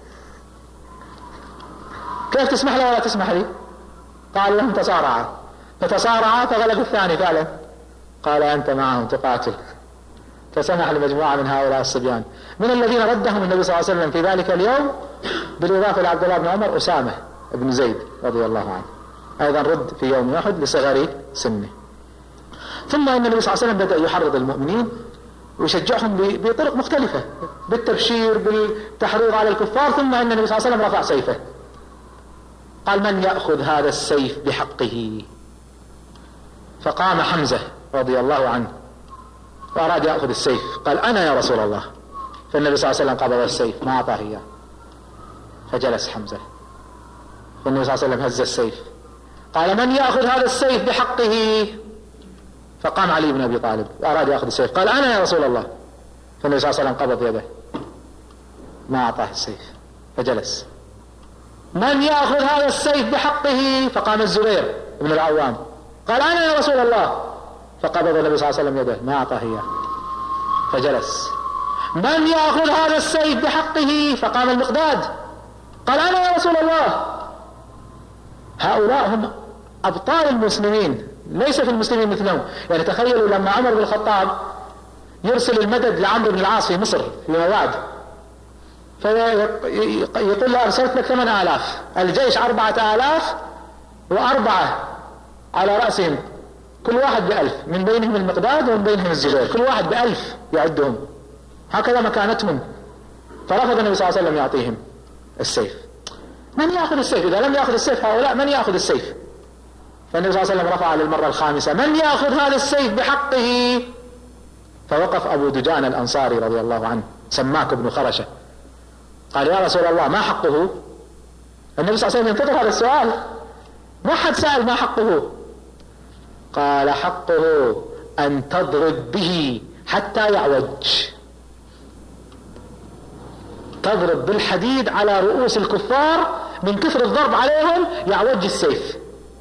كيف تسمح لي ولا تسمح لي؟ قال لهم تصارعا، فتصارعا فغلب الثاني فعلا، قال أنت معهم تقاتل. فسمح لمجموعة من هؤلاء الصبيان، من الذين ردهم النبي صلى الله عليه وسلم في ذلك اليوم بالإضافة لعبد الله بن عمر أسامة بن زيد رضي الله عنه، أيضا رد في يوم أحد لصغر سنه. ثم إن النبي صلى الله عليه وسلم بدأ يحرض المؤمنين ويشجعهم بطرق مختلفة، بالتبشير، بالتحريض على الكفار. ثم إن النبي صلى الله عليه وسلم رفع سيفه، قال من يأخذ هذا السيف بحقه؟ فقام حمزة رضي الله عنه وأراد يأخذ السيف، قال أنا يا رسول الله. فالنبي صلى الله عليه وسلم قبض السيف ما أعطاه إياه، فجلس حمزة. فالنبي صلى الله عليه وسلم هز السيف، قال من يأخذ هذا السيف بحقه؟ فقام علي بن أبي طالب وأراد يأخذ السيف، قال أنا يا رسول الله. فالنبي صلى الله عليه وسلم قبض يده ما أعطاه السيف فجلس. من يأخذ هذا السيف بحقه؟ فقام الزبير بن العوام قال أنا يا رسول الله. فقبض النبي صلى الله عليه وسلم يده ما أعطاه إياه فجلس. من يأخذ هذا السيف بحقه؟ فقام المقداد قال أنا يا رسول الله. هؤلاء هم أبطال المسلمين، ليس في المسلمين مثلهم. يعني تخيلوا لما عمر بن الخطاب يرسل المدد لعمرو بن العاص في مصر في مواد، فيقول له أرسلت لك 8000، الجيش 4000 وأربعة على رأسهم كل واحد ب1000، من بينهم المقداد ومن بينهم الزبير، كل واحد ب1000 يعدهم، هكذا مكانتهم. فرفض النبي صلى الله عليه وسلم يعطيهم السيف. من يأخذ السيف؟ إذا لم يأخذ السيف هؤلاء من يأخذ السيف؟ فالنبي صلى الله عليه وسلم رفع للمرة الخامسة من يأخذ هذا السيف بحقه؟ فوقف أبو دجان الأنصاري رضي الله عنه سماك بن خرشة قال يا رسول الله ما حقه؟ النبي صلى الله عليه وسلم ينتظر هذا السؤال، ما حد سأل ما حقه. قال حقه أن تضرب به حتى يعوج، تضرب بالحديد على رؤوس الكفار من كثر الضرب عليهم يعوج السيف.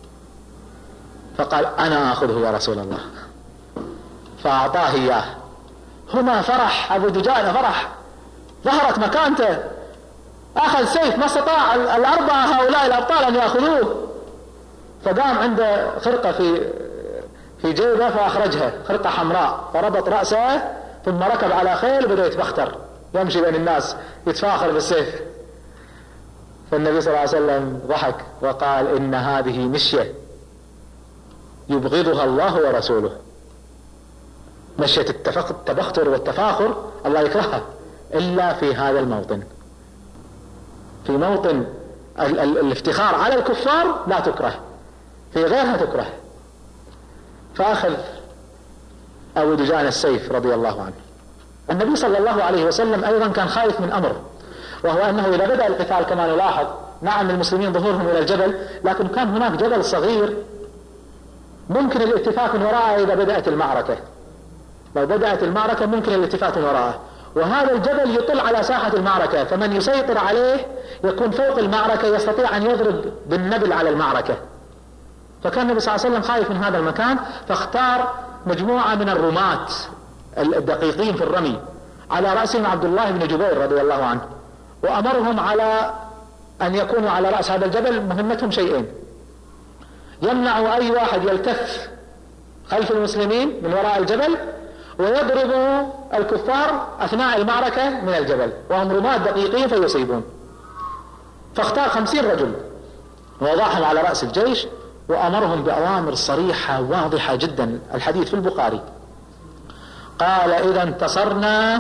فقال أنا أخذه يا رسول الله، فأعطاه إياه. هنا فرح أبو دجانة، فرح، ظهرت مكانته، أخذ سيف، ما استطاع الأربعة هؤلاء الأبطال أن يأخذوه، فقام عنده خرقة في جيبه فأخرجها، خرقة حمراء، فربط رأسه ثم ركب على خيل وبدأ يتبختر يمشي بين الناس يتفاخر بالسيف. فالنبي صلى الله عليه وسلم ضحك وقال إن هذه مشية يبغضها الله ورسوله، مشية التبختر والتفاخر الله يكرهها إلا في هذا الموطن، في موطن الافتخار على الكفار لا تكره، في غيرها تكره. فأخذ أبو دجان السيف رضي الله عنه. النبي صلى الله عليه وسلم أيضا كان خايف من أمر، وهو أنه إذا بدأ القتال كما نلاحظ، نعم المسلمين ظهورهم إلى الجبل، لكن كان هناك جبل صغير ممكن الاتفاق من وراءه إذا بدأت المعركة، لو بدأت المعركة ممكن الاتفاق من وراءه، وهذا الجبل يطل على ساحة المعركة، فمن يسيطر عليه يكون فوق المعركة يستطيع أن يضرب بالنبل على المعركة. فكان النبي صلى الله عليه وسلم خايف من هذا المكان، فاختار مجموعة من الرماة الدقيقين في الرمي، على رأسهم عبد الله بن جبير رضي الله عنه، وأمرهم على أن يكونوا على رأس هذا الجبل. مهمتهم شيئين: يمنعوا أي واحد يلتف خلف المسلمين من وراء الجبل، ويضرب الكفار أثناء المعركة من الجبل، وهم رماة دقيقين فيصيبون. فاختار 50 رجل ووضعهم على رأس الجيش، وأمرهم بأوامر صريحة واضحة جدا، الحديث في البخاري. قال: إذا انتصرنا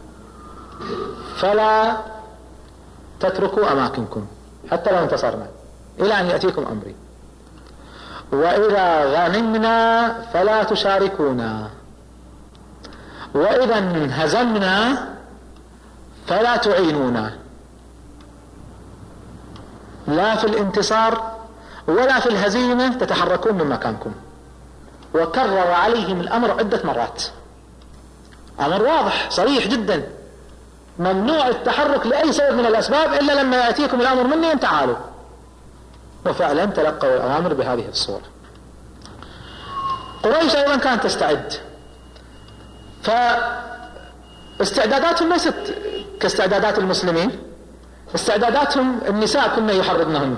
فلا تتركوا أماكنكم حتى لو انتصرنا إلى أن يأتيكم أمري، وإذا غنمنا فلا تشاركونا، وإذا انهزمنا فلا تعينونا، لا في الانتصار ولا في الهزيمة تتحركون من مكانكم. وكرر عليهم الأمر عدة مرات، أمر واضح صريح جدا، ممنوع التحرك لأي سبب من الأسباب إلا لما يأتيكم الأمر مني أن تعالوا. وفعلا تلقوا الأوامر بهذه الصورة. قريش أيضا كانت تستعد، فاستعداداتهم ليست كاستعدادات المسلمين. استعداداتهم النساء كنا يحرضنهن،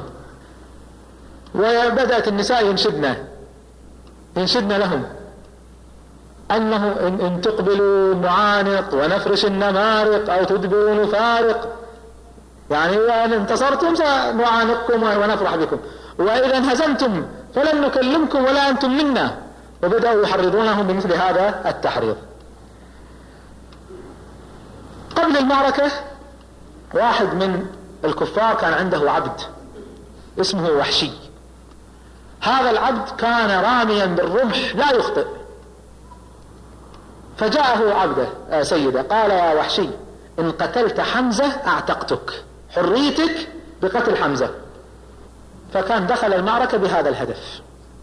وبدأت النساء ينشدن لهم أنه إن تقبلوا نعانق ونفرش النمارق أو تدبروا نفارق، يعني إن انتصرتم سنعانقكم ونفرح بكم، وإذا انهزمتم فلن نكلمكم ولا أنتم منا. وبدأوا يحرضونهم بمثل هذا التحريض. قبل المعركة واحد من الكفار كان عنده عبد اسمه وحشي. هذا العبد كان راميا بالرمح لا يخطئ، فجاءه عبده سيده قال: يا وحشي، إن قتلت حمزة أعتقتك، حريتك بقتل حمزة. فكان دخل المعركة بهذا الهدف.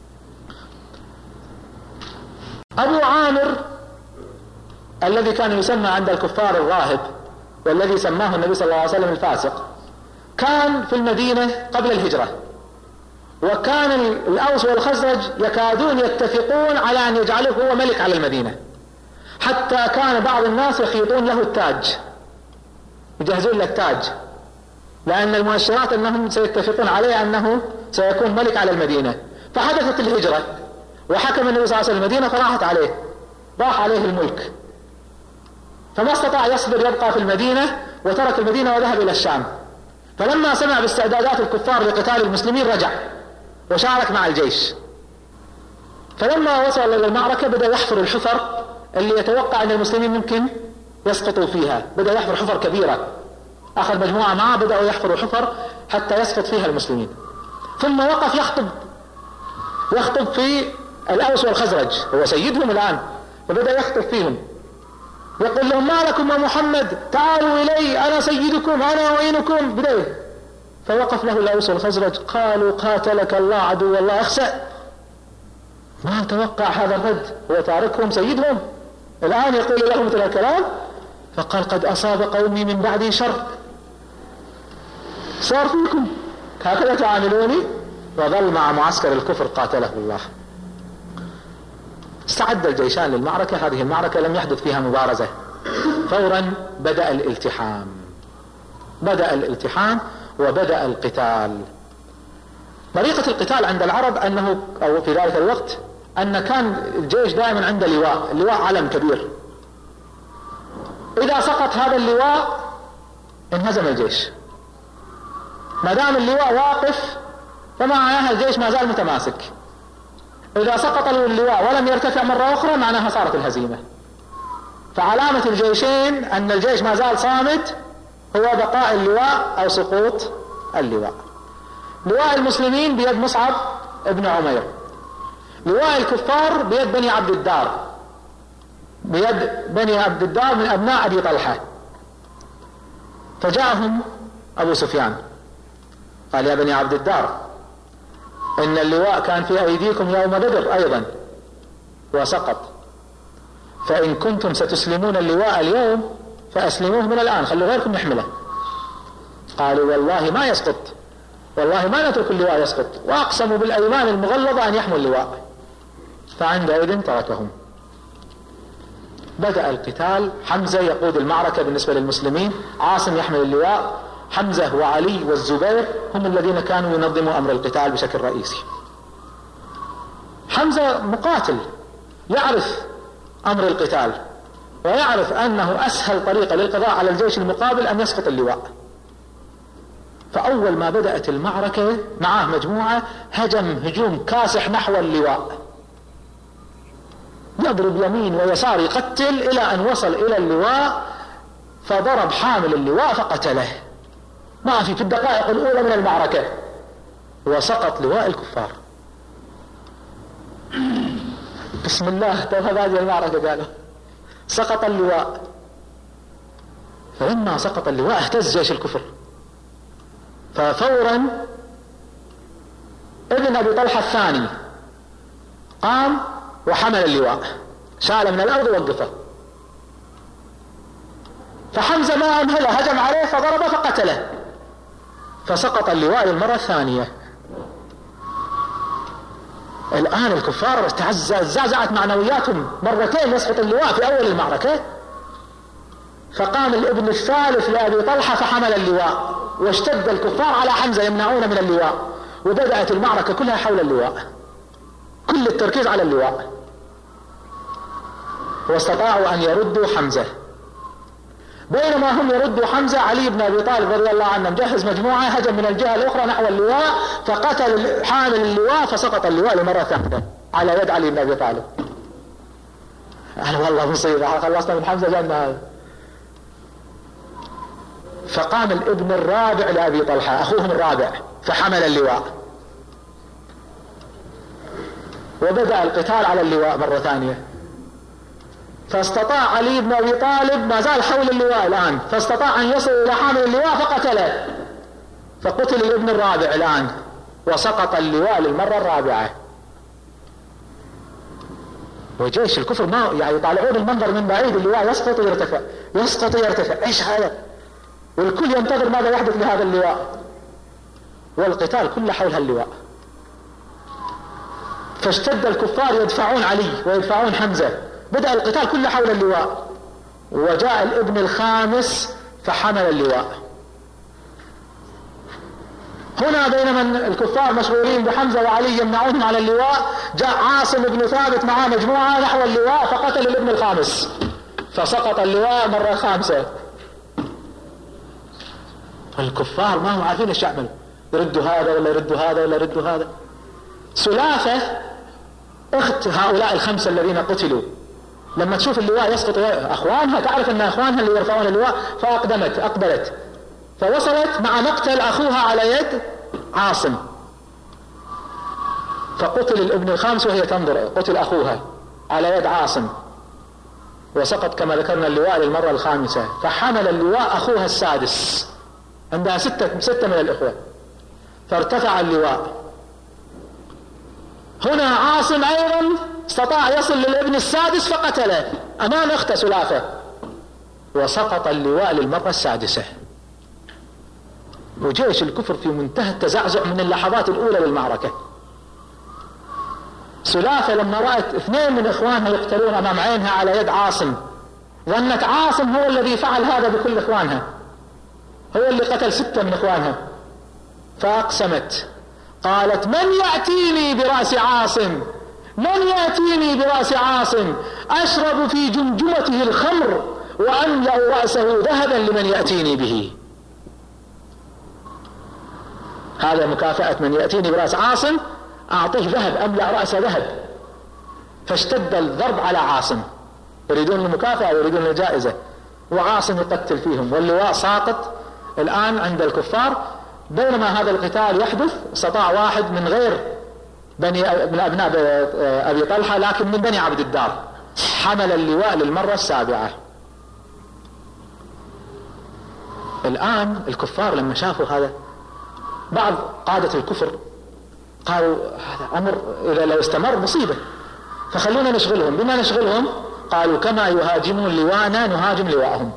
أبو عامر الذي كان يسمى عند الكفار الراهب، والذي سماه النبي صلى الله عليه وسلم الفاسق، كان في المدينة قبل الهجرة، وكان الأوس والخزرج يكادون يتفقون على أن يجعله هو ملك على المدينة، حتى كان بعض الناس يخيطون له التاج، يجهزون له التاج، لأن المؤشرات أنهم سيتفقون عليه أنه سيكون ملك على المدينة. فحدثت الهجرة وحكم النبي صلى الله عليه وسلم المدينة، فراحت عليه، راح عليه الملك، فما استطاع يصبر يبقى في المدينة، وترك المدينة وذهب إلى الشام. فلما سمع باستعدادات الكفار لقتال المسلمين رجع وشارك مع الجيش. فلما وصل إلى المعركة بدأ يحفر الحفر اللي يتوقع أن المسلمين ممكن يسقطوا فيها، بدأ يحفر حفر كبيرة، أخذ مجموعة معه بدأوا يحفروا حفر حتى يسقط فيها المسلمين. ثم وقف يخطب في الأوس والخزرج، هو سيدهم الآن، فبدأ يخطب فيهم يقول لهم: ما لكم ومحمد، تعالوا إلي، أنا سيدكم، أنا أعينكم بداية. فوقف له الأوس والخزرج، قالوا: قاتلك الله عدو الله، اخسأ. ما توقع هذا الرد، هو تاركهم سيدهم الآن يقول لهم مثل الكلام. فقال: قد أصاب قومي من بعدي شر، صار فيكم هكذا تعاملوني. وظل مع معسكر الكفر قاتله الله. استعد الجيشان للمعركة. هذه المعركة لم يحدث فيها مبارزة، فورا بدأ الالتحام وبدأ القتال. طريقة القتال عند العرب أنه، أو في ذلك الوقت، أن كان الجيش دائما عنده اللواء علم كبير، إذا سقط هذا اللواء انهزم الجيش. ما دام اللواء واقف فمعناها الجيش ما زال متماسك. إذا سقط اللواء ولم يرتفع مرة أخرى معناها صارت الهزيمة. فعلامة الجيشين أن الجيش ما زال صامت هو بقاء اللواء أو سقوط اللواء. لواء المسلمين بيد مصعب ابن عمير، لواء الكفار بيد بني عبد الدار من أبناء أبي طلحة. فجاءهم أبو سفيان قال: يا بني عبد الدار، إن اللواء كان في أيديكم يوم بدر أيضا وسقط، فإن كنتم ستسلمون اللواء اليوم فأسلموه من الآن، خلوا غيركم يحمله. قالوا: والله ما يسقط، والله ما نترك اللواء يسقط، وأقسموا بالأيمان المغلظة أن يحموا اللواء. فعندئذ تركهم. بدأ القتال. حمزة يقود المعركة بالنسبة للمسلمين، عاصم يحمل اللواء، حمزة وعلي والزبير هم الذين كانوا ينظموا أمر القتال بشكل رئيسي. حمزة مقاتل، يعرف أمر القتال، ويعرف أنه أسهل طريقة للقضاء على الجيش المقابل أن يسقط اللواء. فأول ما بدأت المعركة معه مجموعة هجم هجوم كاسح نحو اللواء، يضرب يمين ويسار يقتل إلى أن وصل إلى اللواء، فضرب حامل اللواء فقتله ما في الدقائق الأولى من المعركة، وسقط لواء الكفار. بسم الله، توها هذه المعركة قالوا سقط اللواء. فلما سقط اللواء اهتز جيش الكفر، ففورا ابن أبي طلحة الثاني قام وحمل اللواء، شال من الأرض ووقفه. فحمزة ما أمهله، هجم عليه فضربه فقتله، فسقط اللواء للمرة الثانية. الآن الكفار زعزعت معنوياتهم مرتين يسقط اللواء في أول المعركة. فقام الابن الثالث لأبي طلحة فحمل اللواء، واشتد الكفار على حمزة يمنعون من اللواء، وبدأت المعركة كلها حول اللواء، كل التركيز على اللواء، واستطاعوا أن يردوا حمزة. بينما هم يردوا حمزة، علي بن أبي طالب رضي الله عنه مجهز مجموعة هجم من الجهة الأخرى نحو اللواء، فقتل حامل اللواء، فسقط اللواء لمرة ثانية على يد علي بن أبي طالب. قال والله مصيبة، خلصنا من حمزة جانا هذا. فقام الابن الرابع لأبي طلحة أخوهم الرابع فحمل اللواء، وبدأ القتال على اللواء مرة ثانية. فاستطاع علي بن أبي طالب، ما زال حول اللواء الآن، فاستطاع أن يصل إلى حامل اللواء فقتله، فقتل الابن الرابع الآن، وسقط اللواء للمرة الرابعة. وجيش الكفر ما يعني يطالعون المنظر من بعيد، اللواء يسقط ويرتفع يسقط ويرتفع، ايش هذا؟ والكل ينتظر ماذا يحدث لهذا اللواء، والقتال كله حول اللواء. فاشتد الكفار يدفعون علي ويدفعون حمزة، بدأ القتال كله حول اللواء. وجاء الابن الخامس فحمل اللواء. هنا بينما الكفار مشغولين بحمزة وعلي يمنعونهم على اللواء، جاء عاصم بن ثابت معاه مجموعة نحو اللواء فقتل الابن الخامس، فسقط اللواء مرة خامسة. الكفار ما هم عارفين ايش يعملوا، يردوا هذا ولا يردوا هذا ولا يردوا هذا. سلافة اخت هؤلاء الخمسة الذين قتلوا لما تشوف اللواء يسقط اخوانها، تعرف ان اخوانها اللي يرفعون اللواء، اقبلت فوصلت مع مقتل اخوها على يد عاصم، فقتل الابن الخامس وهي تنظر، قتل اخوها على يد عاصم، وسقط كما ذكرنا اللواء للمرة الخامسة. فحمل اللواء اخوها السادس، عندها ستة من الاخوة، فارتفع اللواء. هنا عاصم ايضا استطاع يصل للابن السادس فقتله امام اخته سلافة، وسقط اللواء للمرة السادسة. وجيش الكفر في منتهى التزعزع من اللحظات الاولى للمعركة. سلافة لما رأت اثنين من اخوانها يقتلون امام عينها على يد عاصم، ظنت عاصم هو الذي فعل هذا بكل اخوانها، هو اللي قتل 6 من اخوانها، فاقسمت قالت من يأتيني برأس عاصم، من يأتيني برأس عاصم، أشرب في جمجمته الخمر وأملأ رأسه ذهبا لمن يأتيني به. هذا مكافأة من يأتيني برأس عاصم، أعطيه ذهب، أملأ رأسه ذهب. فاشتد الضرب على عاصم، يريدون المكافأة ويريدون الجائزة، وعاصم يقتل فيهم، واللواء ساقط الآن عند الكفار. بينما هذا القتال يحدث استطاع واحد من غير من أبناء أبي طلحة لكن من بني عبد الدار حمل اللواء للمرة السابعة. الآن الكفار لما شافوا هذا، بعض قادة الكفر قالوا هذا أمر إذا لو استمر مصيبة، فخلونا نشغلهم. بما نشغلهم؟ قالوا كما يهاجمون لواءنا نهاجم لواءهم.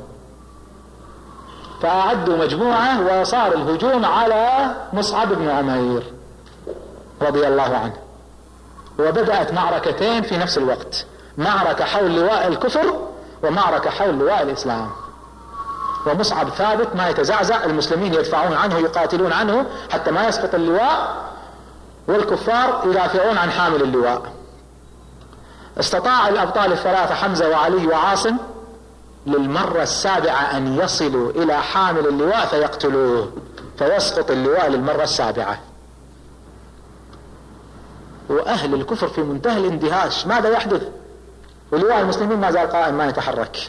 فأعدوا مجموعة وصار الهجوم على مصعب بن عمير رضي الله عنه، وبدأت معركتين في نفس الوقت، معركة حول لواء الكفر ومعركة حول لواء الإسلام. ومصعب ثابت ما يتزعزع، المسلمين يدفعون عنه يقاتلون عنه حتى ما يسقط اللواء، والكفار يدافعون عن حامل اللواء. استطاع الأبطال الثلاثة حمزة وعلي وعاصم للمرة السابعة أن يصلوا إلى حامل اللواء فيقتلوه، فيسقط اللواء للمرة السابعة. وأهل الكفر في منتهى الاندهاش، ماذا يحدث؟ ولواء المسلمين ما زال قائم ما يتحرك.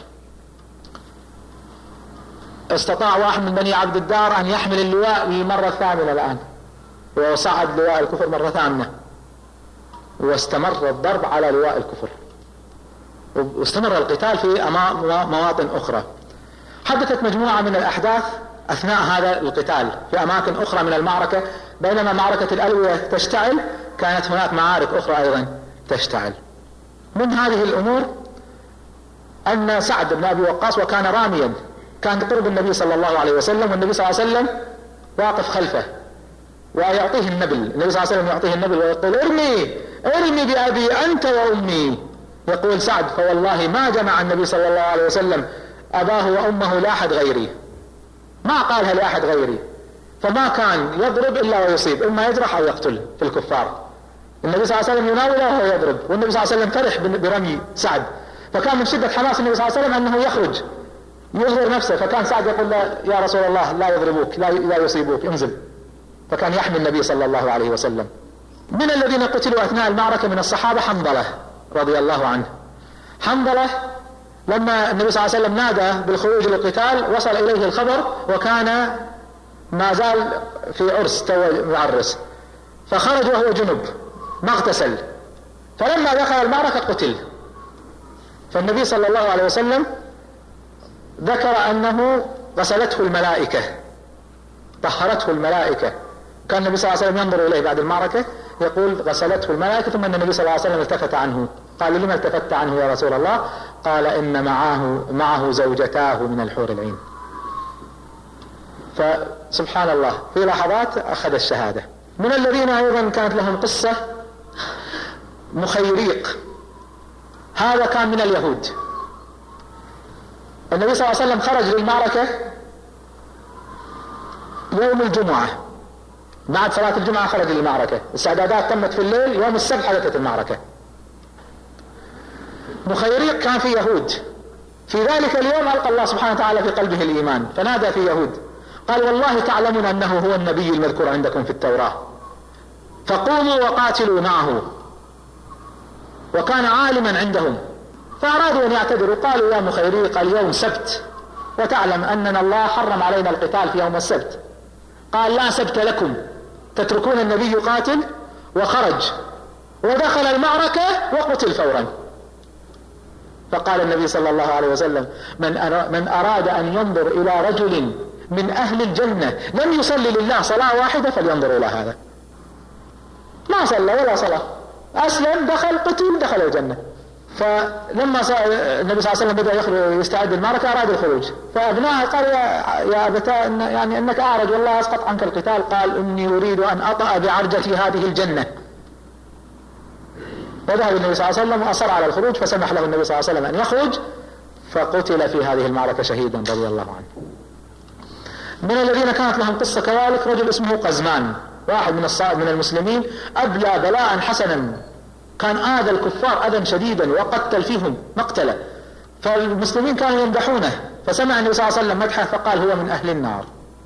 استطاع واحد من بني عبد الدار أن يحمل اللواء للمرة الثامنة الآن، وصعد لواء الكفر مرة ثامنة، واستمر الضرب على لواء الكفر، واستمر القتال في مواطن أخرى. حدثت مجموعة من الأحداث أثناء هذا القتال في أماكن أخرى من المعركة. بينما معركة الألوية تشتعل كانت هناك معارك أخرى أيضا تشتعل. من هذه الأمور أن سعد بن أبي وقاص وكان راميا، كان قرب النبي صلى الله عليه وسلم، والنبي صلى الله عليه وسلم واقف خلفه ويعطيه النبل. النبي صلى الله عليه وسلم يعطيه النبل ويقول ارمي بأبي أنت وأمي. يقول سعد فوالله ما جمع النبي صلى الله عليه وسلم أباه وأمه لأحد غيري، ما قالها لأحد غيري، فما كان يضرب إلا ويصيب، إما يجرح أو يقتل في الكفار. النبي صلى الله عليه وسلم يناوله وهو يضرب، والنبي صلى الله عليه وسلم فرح برمي سعد، فكان من شدة حماس النبي صلى الله عليه وسلم أنه يخرج يظهر نفسه، فكان سعد يقول يا رسول الله لا يضربوك لا يصيبوك، انزل. فكان يحمي النبي صلى الله عليه وسلم. من الذين قتلوا أثناء المعركة من الصحابة حنظلة رضي الله عنه. حنظلة لما النبي صلى الله عليه وسلم نادى بالخروج للقتال وصل إليه الخبر، وكان ما زال في عرس معرس، فخرج وهو جنب ما اغتسل، فلما دخل المعركة قتل. فالنبي صلى الله عليه وسلم ذكر أنه غسلته الملائكة طهرته الملائكة. كان النبي صلى الله عليه وسلم ينظر إليه بعد المعركة يقول غسلته الملائكة، ثم النبي صلى الله عليه وسلم التفت عنه قال لما التفت عنه يا رسول الله؟ قال إن معه زوجتاه من الحور العين. فسبحان الله في لحظات أخذ الشهادة. من الذين أيضا كانت لهم قصة مخيريق، هذا كان من اليهود. النبي صلى الله عليه وسلم خرج للمعركة يوم الجمعة، بعد صلاة الجمعة خرج للمعركة، الاستعدادات تمت في الليل، يوم السبت حدثت المعركة. مخيريق كان في يهود، في ذلك اليوم ألقى الله سبحانه وتعالى في قلبه الإيمان، فنادى في يهود قال والله تعلمون أنه هو النبي المذكور عندكم في التوراة، فقوموا وقاتلوا معه. وكان عالما عندهم، فأرادوا أن يعتذروا، قالوا يا مخيريق اليوم سبت وتعلم أننا الله حرم علينا القتال في يوم السبت. قال لا سبت لكم، تتركون النبي قاتل؟ وخرج ودخل المعركة وقتل فورا. فقال النبي صلى الله عليه وسلم من أراد أن ينظر إلى رجل من أهل الجنة لم يصلي لله صلاة واحدة فلينظر إلى هذا. ما صلى ولا صلاة، أسلم دخل قتل دخل الجنة. فلما النبي صلى الله عليه وسلم بدأ يستعد المعركة أراد الخروج، فأبناءه قال يا أبتاه يعني أنك أعرج والله أسقط عنك القتال. قال إني أريد أن أطأ بعرجتي هذه الجنة. وذهب النبي صلى الله عليه وسلم وأصر على الخروج، فسمح له النبي صلى الله عليه وسلم أن يخرج، فقتل في هذه المعركة شهيدا رضي الله عنه. من الذين كانت لهم قصة كذلك رجل اسمه قزمان، واحد من المسلمين، أبلى بلاء حسنا، كان آذى الكفار أذى شديدا وقتل فيهم مقتله، فالمسلمين كانوا يمدحونه، فسمع النبي صلى الله عليه وسلم مدحه فقال هو من أهل النار.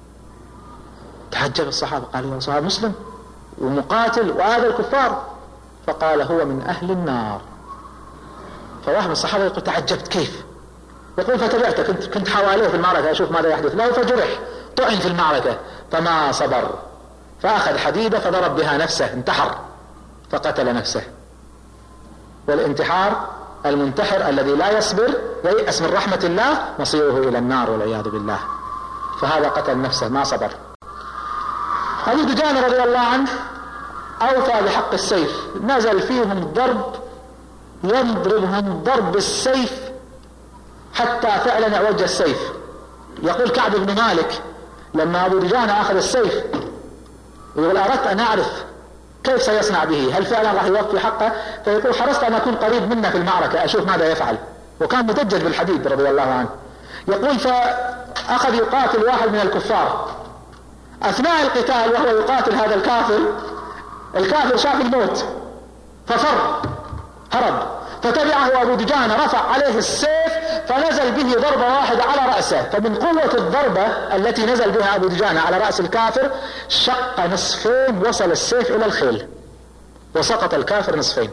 تعجب الصحابة، قالوا يا صحابة مسلم ومقاتل وآذى الكفار؟ فقال هو من أهل النار. فواحد من الصحابة يقول تعجبت كيف؟ يقول فتبعته، كنت حواليه في المعركة أشوف ماذا يحدث له، فجرح طعن في المعركة فما صبر، فأخذ حديدة فضرب بها نفسه، انتحر فقتل نفسه. والانتحار المنتحر الذي لا يصبر ييأس من رحمة الله مصيره إلى النار والعياذ بالله، فهذا قتل نفسه ما صبر. أبو دجانة رضي الله عنه أوفى بحق السيف، نزل فيهم ضرب يضربهم ضرب السيف حتى فعلا اعوج السيف. يقول كعب بن مالك لما أبو دجانة أخذ السيف يقول أردت أن أعرف كيف سيصنع به، هل فعلا راح يوفي حقه؟ فيقول حرصت أن أكون قريب منه في المعركة أشوف ماذا يفعل، وكان متجد بالحديد رضي الله عنه. يقول فأخذ يقاتل واحد من الكفار، أثناء القتال وهو يقاتل هذا الكافر شاف الموت ففر هرب، فتبعه أبو دجانة، رفع عليه السيف فنزل به ضربة واحدة على رأسه، فمن قوة الضربة التي نزل بها أبو دجانة على رأس الكافر شق نصفين، وصل السيف إلى الخيل وسقط الكافر نصفين.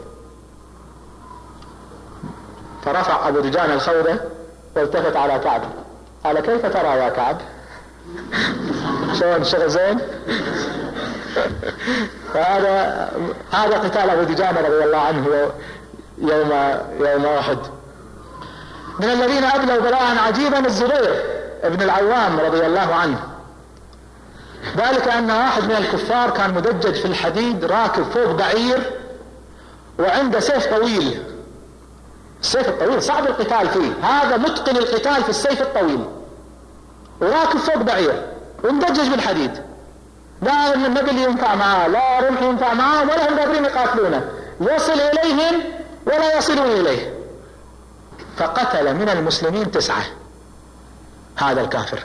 فرفع أبو دجانة الخوذة والتفت على كعب قال: كيف ترى يا كعب؟ شلون شغل زين؟ هذا قتال أبو دجانة رضي الله عنه يوم أحد. من الذين أبلوا بلاء عجيبا الزبير ابن العوام رضي الله عنه، ذلك أن واحد من الكفار كان مدجج في الحديد راكب فوق بعير وعنده سيف طويل. السيف الطويل صعب القتال فيه، هذا متقن القتال في السيف الطويل، وراكب فوق بعير ومدجج بالحديد، لا النبل ينفع معاه، لا رمح ينفع معاه، ولا هم قادرين يقاتلونه، يصل إليهم ولا يصلون إليه. فقتل من المسلمين 9 هذا الكافر،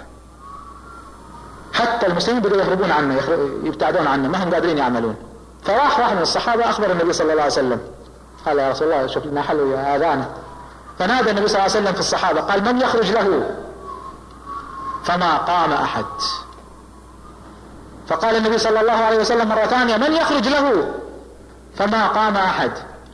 حتى المسلمين بدأوا يهربون عنه، يبتعدون عنه، ما هم قادرين يعملون. فراح واحد من الصحابة أخبر النبي صلى الله عليه وسلم، قال: يا رسول الله شوف لنا حل يا آذانه. فنادى النبي صلى الله عليه وسلم في الصحابة قال: من يخرج له؟ فما قام أحد. فقال النبي صلى الله عليه وسلم مرة ثانية: من يخرج له؟ فما قام أحد.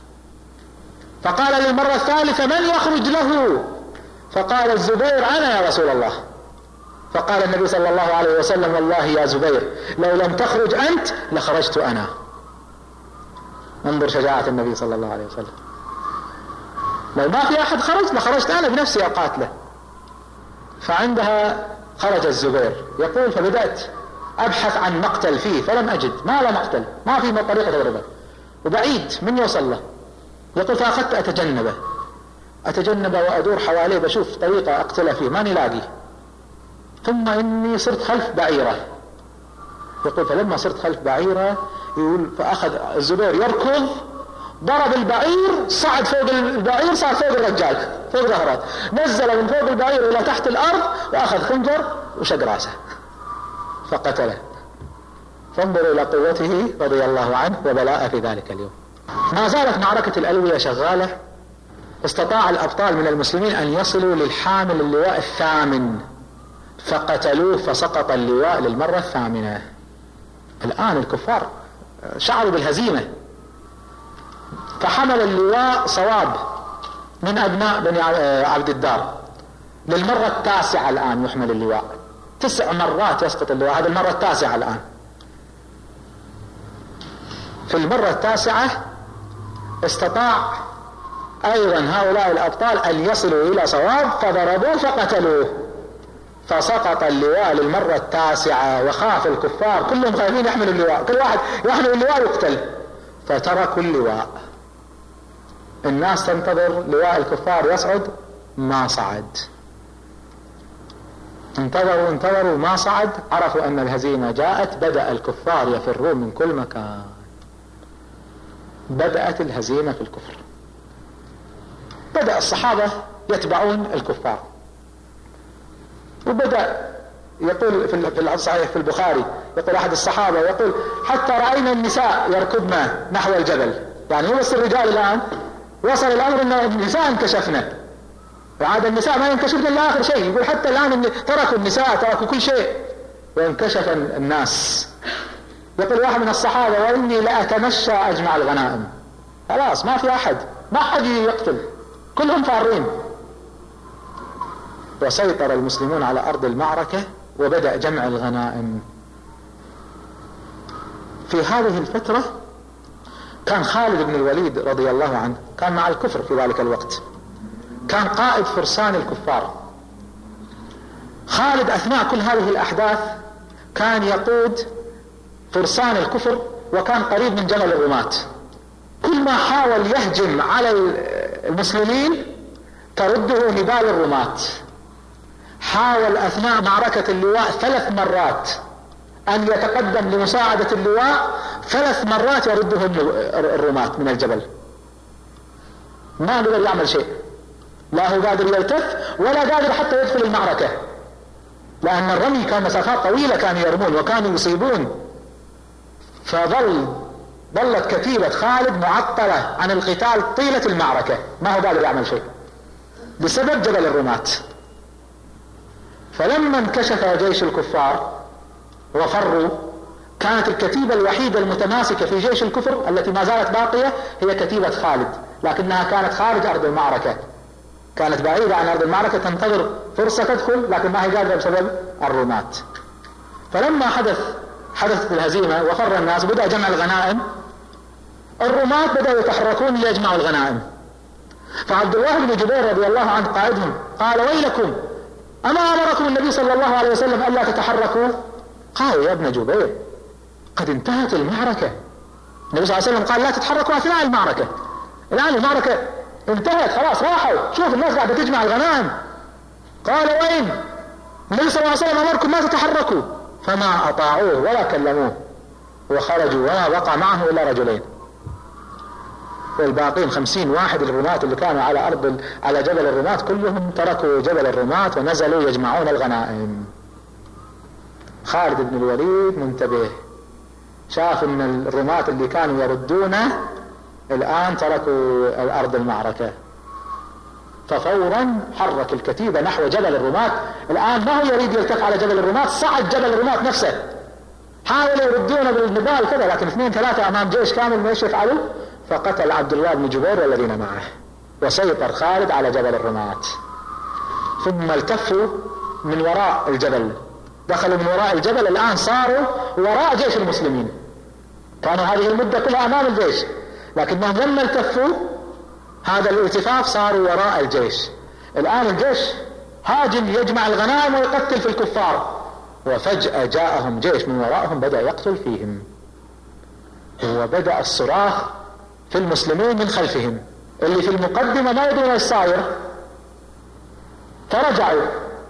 فقال للمرة الثالثة: من يخرج له؟ فقال الزبير: أنا يا رسول الله. فقال النبي صلى الله عليه وسلم: والله يا زبير لو لم تخرج أنت لخرجت أنا. انظر شجاعة النبي صلى الله عليه وسلم، لو ما في أحد خرج لخرجت أنا بنفسي أقاتله. فعندها خرج الزبير يقول: فبدأت أبحث عن مقتل فيه فلم أجد، ما له مقتل، ما في طريقة تضربه، وبعيد من يوصل له. يقول: فأخذت أتجنبه وأدور حواليه بشوف طريقة أقتله فيه، ماني لاقي. ثم إني صرت خلف بعيرة. يقول: فلما صرت خلف بعيرة، يقول فأخذ الزبير يركض، ضرب البعير، صعد فوق البعير، صار فوق الرجال فوق ظهره، نزل من فوق البعير إلى تحت الأرض وأخذ خنجر وشق راسه فقتله. فانظروا إلى قوته رضي الله عنه وبلاءه في ذلك اليوم. ما زالت معركة الألوية شغالة. استطاع الأبطال من المسلمين أن يصلوا للحامل اللواء الثامن فقتلوه، فسقط اللواء للمرة الثامنة. الآن الكفار شعروا بالهزيمة، فحمل اللواء صواب من أبناء بني عبد الدار للمرة التاسعة. الآن يحمل اللواء 9 مرات يسقط اللواء، هذه المرة التاسعة الآن. في المرة التاسعة استطاع أيضا هؤلاء الأبطال أن يصلوا إلى صواب فضربوه فقتلوه، فسقط اللواء للمرة التاسعة. وخاف الكفار كلهم خايفين يحملوا اللواء، كل واحد يحمل اللواء يقتل، فتركوا اللواء. الناس تنتظر لواء الكفار يصعد، ما صعد. انتظروا ما صعد، عرفوا أن الهزيمة جاءت. بدأ الكفار يفرون من كل مكان، بدأت الهزيمة في الكفر. بدأ الصحابة يتبعون الكفار، وبدأ يقول في الصحيح في البخاري، يقول أحد الصحابة يقول: حتى رأينا النساء يركضن نحو الجبل. يعني مو بس الرجال، الآن وصل الأمر أن النساء انكشفنا، وعاد النساء ما ينكشفن إلا آخر شيء. يقول حتى الآن تركوا النساء، تركوا كل شيء وانكشف الناس. يقول واحد من الصحابة: وإني لأتمشى أجمع الغنائم. خلاص ما في أحد، ما حد يقتل، كلهم فارين. وسيطر المسلمون على أرض المعركة وبدأ جمع الغنائم. في هذه الفترة كان خالد بن الوليد رضي الله عنه كان مع الكفر في ذلك الوقت، كان قائد فرسان الكفار. خالد أثناء كل هذه الأحداث كان يقود فرسان الكفر، وكان قريب من جبل الرماة. كل ما حاول يهجم على المسلمين ترده نبال الرماة. حاول أثناء معركة اللواء 3 مرات أن يتقدم لمساعدة اللواء، 3 مرات يرده الرماة من الجبل. ما قدر يعمل شيء، لا هو قادر يلتف ولا قادر حتى يدخل المعركة، لأن الرمي كان مسافات طويلة، كانوا يرمون وكانوا يصيبون. فظل ظلت كتيبة خالد معطلة عن القتال طيلة المعركة، ما هو قادر يعمل شيء بسبب جبل الرماة. فلما انكشف جيش الكفار وفروا، كانت الكتيبة الوحيدة المتماسكة في جيش الكفر التي ما زالت باقية هي كتيبة خالد، لكنها كانت خارج أرض المعركة، كانت بعيدة عن أرض المعركة تنتظر فرصة تدخل، لكن ما هي قادرة بسبب الرماة. فلما حدثت الهزيمة وفر الناس، بدأ جمع الغنائم، الرماة بدأوا يتحركون ليجمعوا الغنائم. فعبد الله بن جبير رضي الله عنه قائدهم قال: ويلكم، أما أمركم النبي صلى الله عليه وسلم ألا تتحركوا؟ قالوا: يا ابن جبير، قد انتهت المعركة، النبي صلى الله عليه وسلم قال لا تتحركوا أثناء المعركة، الآن المعركة انتهت خلاص، راحوا، شوف الناس قاعدة تجمع الغنائم. قال: وين؟ النبي صلى الله عليه وسلم أمركم ما تتحركوا. فما أطاعوه ولا كلموه، وخرجوا وما بقى معه إلا رجلين، والباقين 50 واحد الرماة اللي كانوا على جبل الرماة كلهم تركوا جبل الرماة ونزلوا يجمعون الغنائم. خالد بن الوليد منتبه، شاف ان الرماة اللي كانوا يردونه الآن تركوا الأرض المعركة، ففورا حرك الكتيبة نحو جبل الرماة. الآن ما هو يريد يلتف على جبل الرماة، صعد جبل الرماة نفسه، حاولوا يردونه بالنبال كذا، لكن 2-3 أمام جيش كامل ما يفعلوا، فقتل عبد الله بن جبير والذين معه، وسيطر خالد على جبل الرماة. ثم التفوا من وراء الجبل، دخلوا من وراء الجبل، الآن صاروا وراء جيش المسلمين، كانوا هذه المدة كلها أمام الجيش، لكنهم لما التفوا هذا الالتفاف صاروا وراء الجيش. الآن الجيش هاجم يجمع الغنائم ويقتل في الكفار، وفجأة جاءهم جيش من وراءهم بدأ يقتل فيهم، وبدأ الصراخ في المسلمين من خلفهم اللي في المقدمة ما يدرون ايش صاير، فرجعوا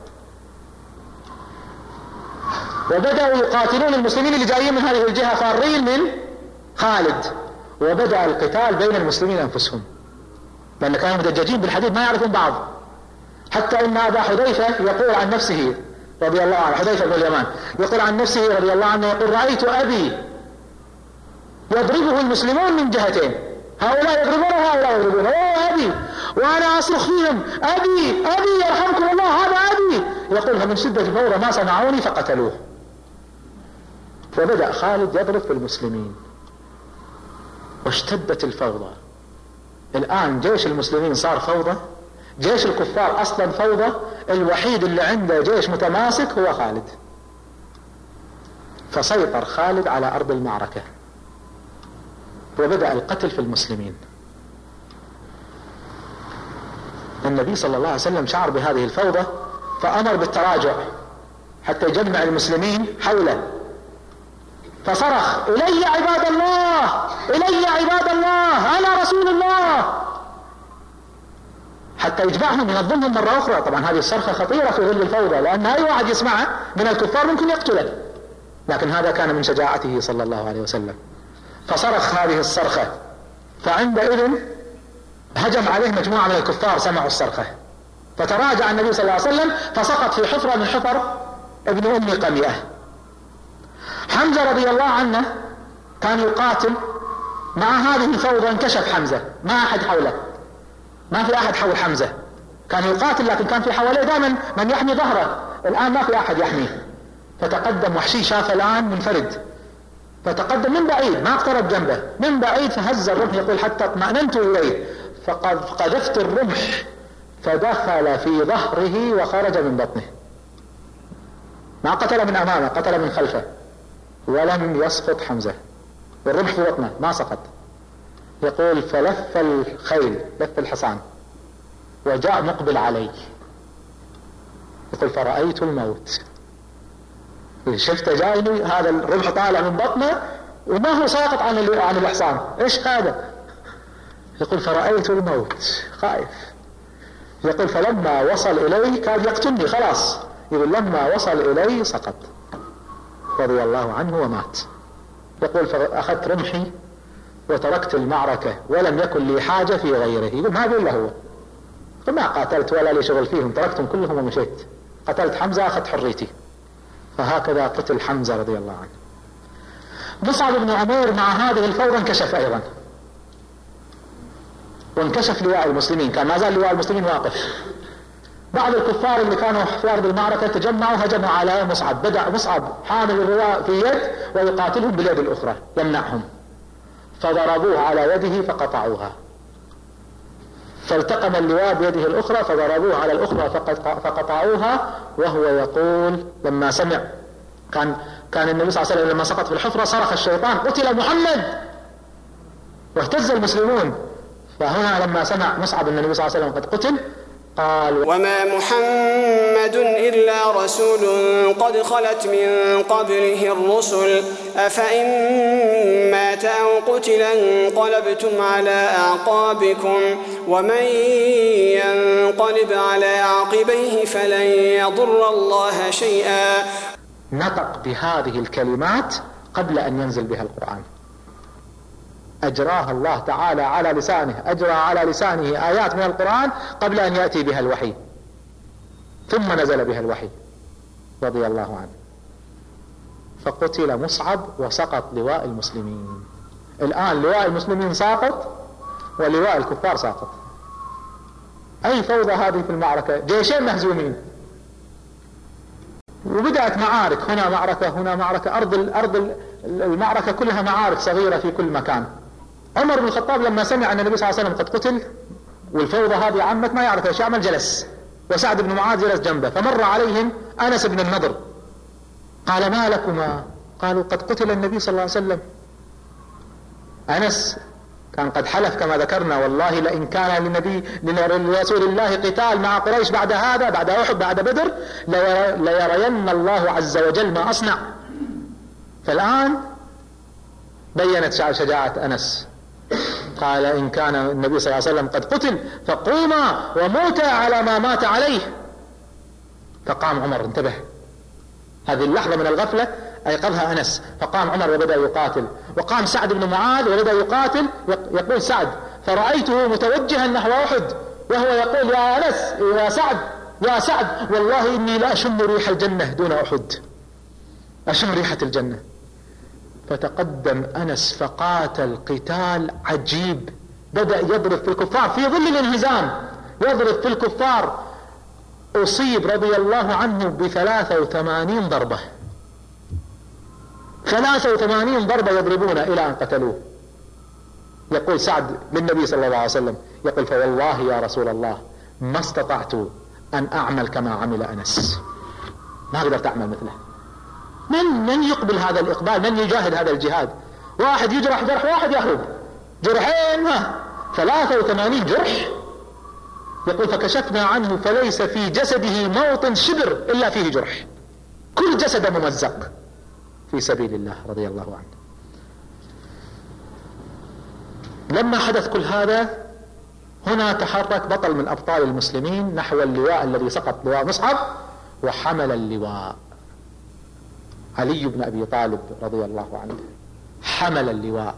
وبدأوا يقاتلون المسلمين اللي جايين من هذه الجهة فارين من خالد، وبدأ القتال بين المسلمين أنفسهم، لأن كانوا مدججين بالحديد ما يعرفون بعض، حتى إن أبا حذيفة يقول عن نفسه رضي الله عنه، حذيفة بن اليمان يقول عن نفسه رضي الله عنه، يقول: رأيت أبي يضربه المسلمون من جهتين، هؤلاء يضربونه وهؤلاء يضربونه، أوه أبي، وأنا أصرخ فيهم: أبي أبي يرحمكم الله، هذا أبي. يقول: فمن شدة الفورة ما صنعوني فقتلوه. وبدأ خالد يضرب في المسلمين واشتدت الفوضى. الآن جيش المسلمين صار فوضى، جيش الكفار أصلا فوضى، الوحيد اللي عنده جيش متماسك هو خالد. فسيطر خالد على أرض المعركة وبدأ القتل في المسلمين. النبي صلى الله عليه وسلم شعر بهذه الفوضى فأمر بالتراجع حتى يجمع المسلمين حوله، فصرخ: إلي عباد الله، إلي عباد الله، أنا رسول الله، حتى يجمعهم ينظمهم مرة أخرى. طبعا هذه الصرخة خطيرة في ظل الفوضى، لأن أي واحد يسمعها من الكفار ممكن يقتله، لكن هذا كان من شجاعته صلى الله عليه وسلم، فصرخ هذه الصرخة. فعندئذ هجم عليه مجموعة من الكفار سمعوا الصرخة، فتراجع النبي صلى الله عليه وسلم فسقط في حفرة من حفر ابن أم قميئة. حمزة رضي الله عنه كان يقاتل مع هذه الفوضى، انكشف حمزة، ما أحد حوله، ما في أحد حول حمزة، كان يقاتل لكن كان في حواليه دائما من يحمي ظهره، الآن ما في أحد يحميه. فتقدم وحشي، شاف الآن منفرد، فتقدم من بعيد، ما اقترب جنبه، من بعيد فهز الرمح، يقول: حتى اطمأننت إليه فقذفت الرمح فدخل في ظهره وخرج من بطنه، ما قتل من أمامه، قتل من خلفه، ولم يسقط حمزة، والرمح في بطنه ما سقط. يقول: فلف الخيل، لف الحصان وجاء مقبل علي، يقول: فرأيت الموت، شفت جايني، هذا الرمح طالع من بطنه وما هو ساقط عن الحصان، ايش هذا؟ يقول: فرأيت الموت، خائف. يقول: فلما وصل إليه كاد يقتلني خلاص، يقول: لما وصل إليه سقط رضي الله عنه ومات. يقول: فأخذت رمحي وتركت المعركة ولم يكن لي حاجة في غيره. يقول: ما أقول له هو، ما قاتلت ولا لي شغل فيهم، تركتهم كلهم ومشيت، قتلت حمزة أخذت حريتي. فهكذا قتل حمزة رضي الله عنه. مصعب بن عمير مع هذه الفوضى انكشف أيضا، وانكشف لواء المسلمين، كان ما زال لواء المسلمين واقف. بعض الكفار اللي كانوا في أرض المعركة تجمعوا هجموا على مصعب. بدأ مصعب حامل اللواء في يد ويقاتلهم باليد الأخرى يمنعهم، فضربوه على يده فقطعوها، فالتقم اللواء بيده الأخرى فضربوه على الأخرى فقطعوها، وهو يقول لما سمع، كان النبي صلى الله عليه وسلم لما سقط في الحفرة صرخ الشيطان قتل محمد، واهتز المسلمون. فهنا لما سمع مصعب أن النبي صلى الله عليه وسلم قد قتل قال: وما محمد إلا رسول قد خلت من قبله الرسل أفإن مات أو قتل انقلبتم على أعقابكم ومن ينقلب على عقبيه فلن يضر الله شيئا. نطق بهذه الكلمات قبل أن ينزل بها القرآن، أجراها الله تعالى على لسانه، أجرى على لسانه آيات من القرآن قبل أن يأتي بها الوحي، ثم نزل بها الوحي رضي الله عنه. فقتل مصعب وسقط لواء المسلمين. الآن لواء المسلمين ساقط ولواء الكفار ساقط. أي فوضى هذه في المعركة، جيشين مهزومين، وبدأت معارك، هنا معركة هنا معركة، أرض المعركة كلها معارك صغيرة في كل مكان. عمر بن الخطاب لما سمع أن النبي صلى الله عليه وسلم قد قتل والفوضى هذه عمت ما يعرف ايش يعمل، جلس، وسعد بن معاذ جلس جنبه، فمر عليهم أنس بن النضر قال: ما لكما؟ قالوا: قد قتل النبي صلى الله عليه وسلم. أنس كان قد حلف كما ذكرنا: والله لئن كان لرسول الله قتال مع قريش بعد هذا، بعد أحد، بعد بدر، ليرين الله عز وجل ما أصنع. فالآن بينت شجاعة أنس، قال: إن كان النبي صلى الله عليه وسلم قد قتل فقوما وموتا على ما مات عليه. فقام عمر، انتبه، هذه اللحظة من الغفلة أيقظها أنس، فقام عمر وبدأ يقاتل، وقام سعد بن معاذ وبدأ يقاتل. يقول سعد: فرأيته متوجها نحو أحد وهو يقول: يا أنس، يا سعد، والله إني لا أشم ريح الجنة دون أحد، أشم ريحة الجنة. فتقدم أنس فقاتل قتال عجيب، بدأ يضرب في الكفار في ظل الانهزام، يضرب في الكفار. أصيب رضي الله عنه ب83 ضربة، 83 ضربة يضربون إلى أن قتلوه. يقول سعد للنبي صلى الله عليه وسلم، يقول: فوالله يا رسول الله ما استطعت أن أعمل كما عمل أنس، ما قدرت أعمل مثله. من يقبل هذا الإقبال؟ من يجاهد هذا الجهاد؟ واحد يجرح جرح واحد يهرب، جرحين 83 جرح. يقول: فكشفنا عنه فليس في جسده موطن شبر إلا فيه جرح، كل جسده ممزق في سبيل الله رضي الله عنه. لما حدث كل هذا، هنا تحرك بطل من أبطال المسلمين نحو اللواء الذي سقط، لواء مصعب، وحمل اللواء. علي بن أبي طالب رضي الله عنه حمل اللواء.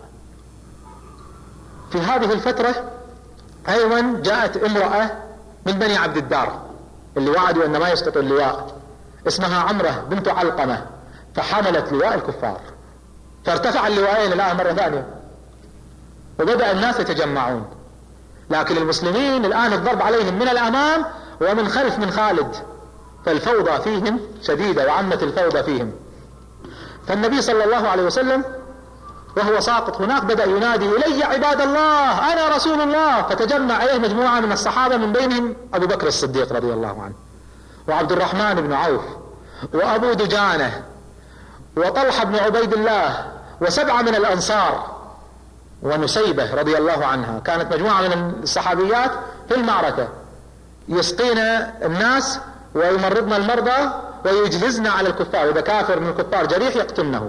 في هذه الفترة أيضا جاءت امرأة من بني عبد الدار اللي وعدوا أن ما يسقطوا اللواء، اسمها عمرة بنت علقمة، فحملت لواء الكفار، فارتفع اللواءين الآن مرة ثانية، وبدأ الناس يتجمعون. لكن المسلمين الآن الضرب عليهم من الأمام ومن خلف من خالد، فالفوضى فيهم شديدة وعمت الفوضى فيهم. فالنبي صلى الله عليه وسلم وهو ساقط هناك بدأ ينادي: إلي عباد الله، أنا رسول الله. فتجمع عليه مجموعة من الصحابة، من بينهم أبو بكر الصديق رضي الله عنه، وعبد الرحمن بن عوف، وأبو دجانة، وطلحة بن عبيد الله، و7 من الأنصار، ونسيبة رضي الله عنها. كانت مجموعة من الصحابيات في المعركة يسقين الناس ويمرضن المرضى ويجهزن على الكفار، إذا كافر من الكفار جريح يقتلنه.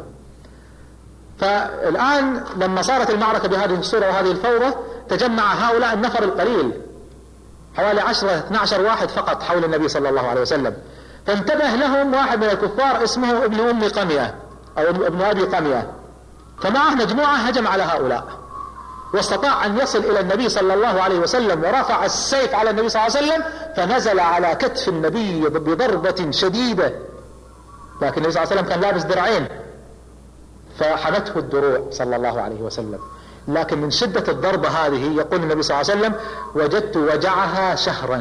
فالآن لما صارت المعركة بهذه الصورة وهذه الفوضى، تجمع هؤلاء النفر القليل، حوالي 10-12 واحد فقط حول النبي صلى الله عليه وسلم. فانتبه لهم واحد من الكفار اسمه ابن أم قمية أو ابن أبي قمية، فمعه مجموعة هجم على هؤلاء، واستطاع أن يصل إلى النبي صلى الله عليه وسلم، ورفع السيف على النبي صلى الله عليه وسلم، فنزل على كتف النبي بضربة شديدة. لكن النبي صلى الله عليه وسلم كان لابس درعين، فحمته الدروع صلى الله عليه وسلم. لكن من شدة الضربة هذه يقول النبي صلى الله عليه وسلم: وجدت وجعها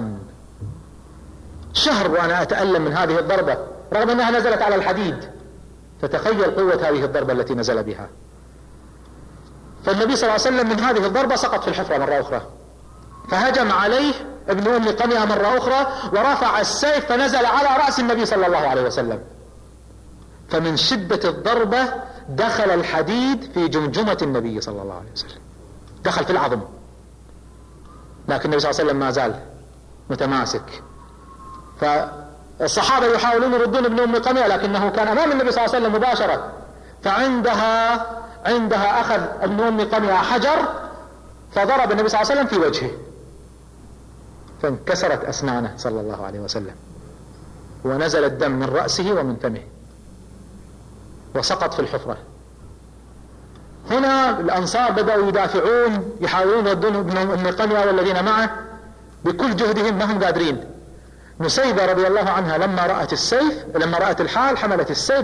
شهر وأنا أتألم من هذه الضربة، رغم أنها نزلت على الحديد. فتخيل قوة هذه الضربة التي نزل بها. فالنبي صلى الله عليه وسلم من هذه الضربة سقط في الحفرة مرة أخرى، فهجم عليه ابن أم قمية مرة أخرى ورفع السيف فنزل على رأس النبي صلى الله عليه وسلم. فمن شدة الضربة دخل الحديد في جمجمة النبي صلى الله عليه وسلم، دخل في العظم. لكن النبي صلى الله عليه وسلم ما زال متماسك. فالصحابة يحاولون يردون ابن أم قمية، لكنه كان أمام النبي صلى الله عليه وسلم مباشرة. فعندها أخذ ابن أم قمية حجر فضرب النبي صلى الله عليه وسلم في وجهه، فانكسرت أسنانه صلى الله عليه وسلم، ونزل الدم من رأسه ومن فمه، وسقط في الحفرة. هنا الأنصار بدأوا يدافعون، يحاولون يردون ابن أم قمية والذين معه بكل جهدهم، ما هم قادرين. نسيبة رضي الله عنها لما رأت الحال حملت السيف،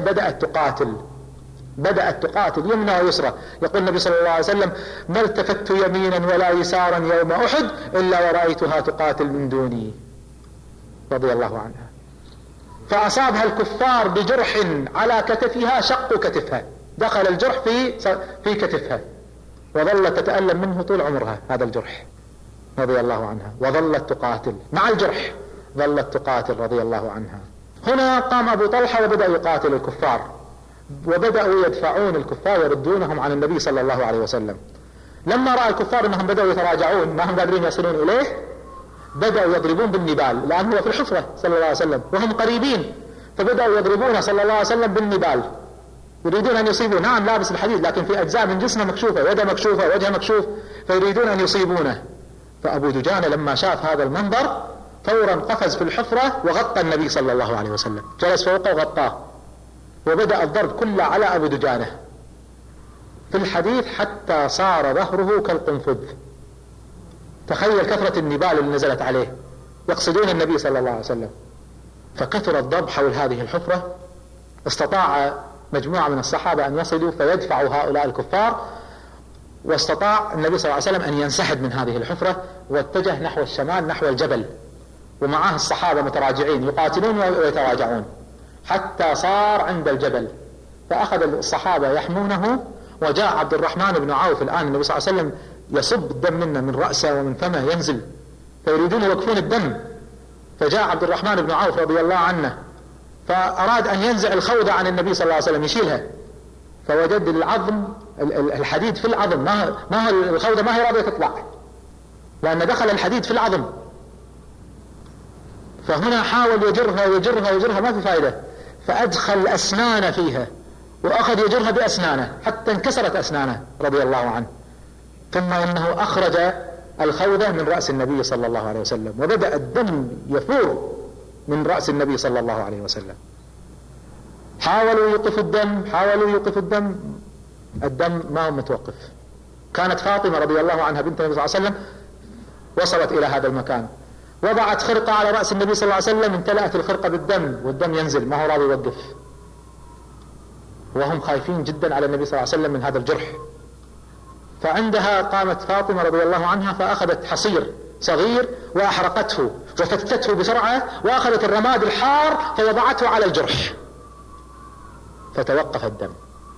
بدأت تقاتل يمنى ويسرى. يقول النبي صلى الله عليه وسلم: ما التفت يمينا ولا يسارا يوم أحد إلا ورأيتها تقاتل من دوني، رضي الله عنها. فأصابها الكفار بجرح على كتفها، شقوا كتفها، دخل الجرح في كتفها، وظلت تتألم منه طول عمرها هذا الجرح، رضي الله عنها. وظلت تقاتل مع الجرح، ظلت تقاتل رضي الله عنها. هنا قام أبو طلحة وبدأ يقاتل الكفار، وبدأوا يدفعون الكفار يردونهم عن النبي صلى الله عليه وسلم. لما رأى الكفار أنهم بدأوا يتراجعون، ما هم قادرين يصلون إليه، بدأوا يضربون بالنبال، لأنه هو في الحفرة صلى الله عليه وسلم وهم قريبين، فبدأوا يضربون صلى الله عليه وسلم بالنبال، يريدون أن يصيبوا. نعم لابس الحديد، لكن في أجزاء من جسمه مكشوفة، يده مكشوفة، وجهه مكشوف، فيريدون أن يصيبونه. فأبو دجانة لما شاف هذا المنظر فورا قفز في الحفرة وغطى النبي صلى الله عليه وسلم، جلس فوقه وغطاه، وبدأ الضرب كله على أبو دجانة في الحديث حتى صار ظهره كالقنفذ. تخيل كثرة النبال اللي نزلت عليه، يقصدون النبي صلى الله عليه وسلم. فكثر الضرب حول هذه الحفرة. استطاع مجموعة من الصحابة أن يصلوا فيدفعوا هؤلاء الكفار، واستطاع النبي صلى الله عليه وسلم أن ينسحب من هذه الحفرة واتجه نحو الشمال نحو الجبل، ومعه الصحابة متراجعين يقاتلون ويتراجعون حتى صار عند الجبل. فأخذ الصحابة يحمونه، وجاء عبد الرحمن بن عوف. الآن النبي صلى الله عليه وسلم يصب الدم منه من رأسه ومن فمه ينزل، فيريدون يوقفون الدم. فجاء عبد الرحمن بن عوف رضي الله عنه فأراد أن ينزع الخوذة عن النبي صلى الله عليه وسلم يشيلها، فوجد العظم الحديد في العظم، ما هو الخوذة ما هي راضية تطلع، لأن دخل الحديد في العظم. فهنا حاول يجرها ما في فائدة، فأدخل أسنان فيها وأخذ يجرها بأسنانه حتى انكسرت أسنانه رضي الله عنه. ثم إنه أخرج الخوذة من رأس النبي صلى الله عليه وسلم، وبدأ الدم يفور من رأس النبي صلى الله عليه وسلم. حاولوا يوقفوا الدم، الدم ما هو متوقف. كانت فاطمة رضي الله عنها بنت النبي صلى الله عليه وسلم وصلت إلى هذا المكان، وضعت خرقة على رأس النبي صلى الله عليه وسلم، امتلأت الخرقة بالدم والدم ينزل، ما هو راضي يوقف، وهم خايفين جدا على النبي صلى الله عليه وسلم من هذا الجرح. فعندها قامت فاطمة رضي الله عنها فأخذت حصير صغير وأحرقته وفتته بسرعة، وأخذت الرماد الحار فوضعته على الجرح فتوقف الدم.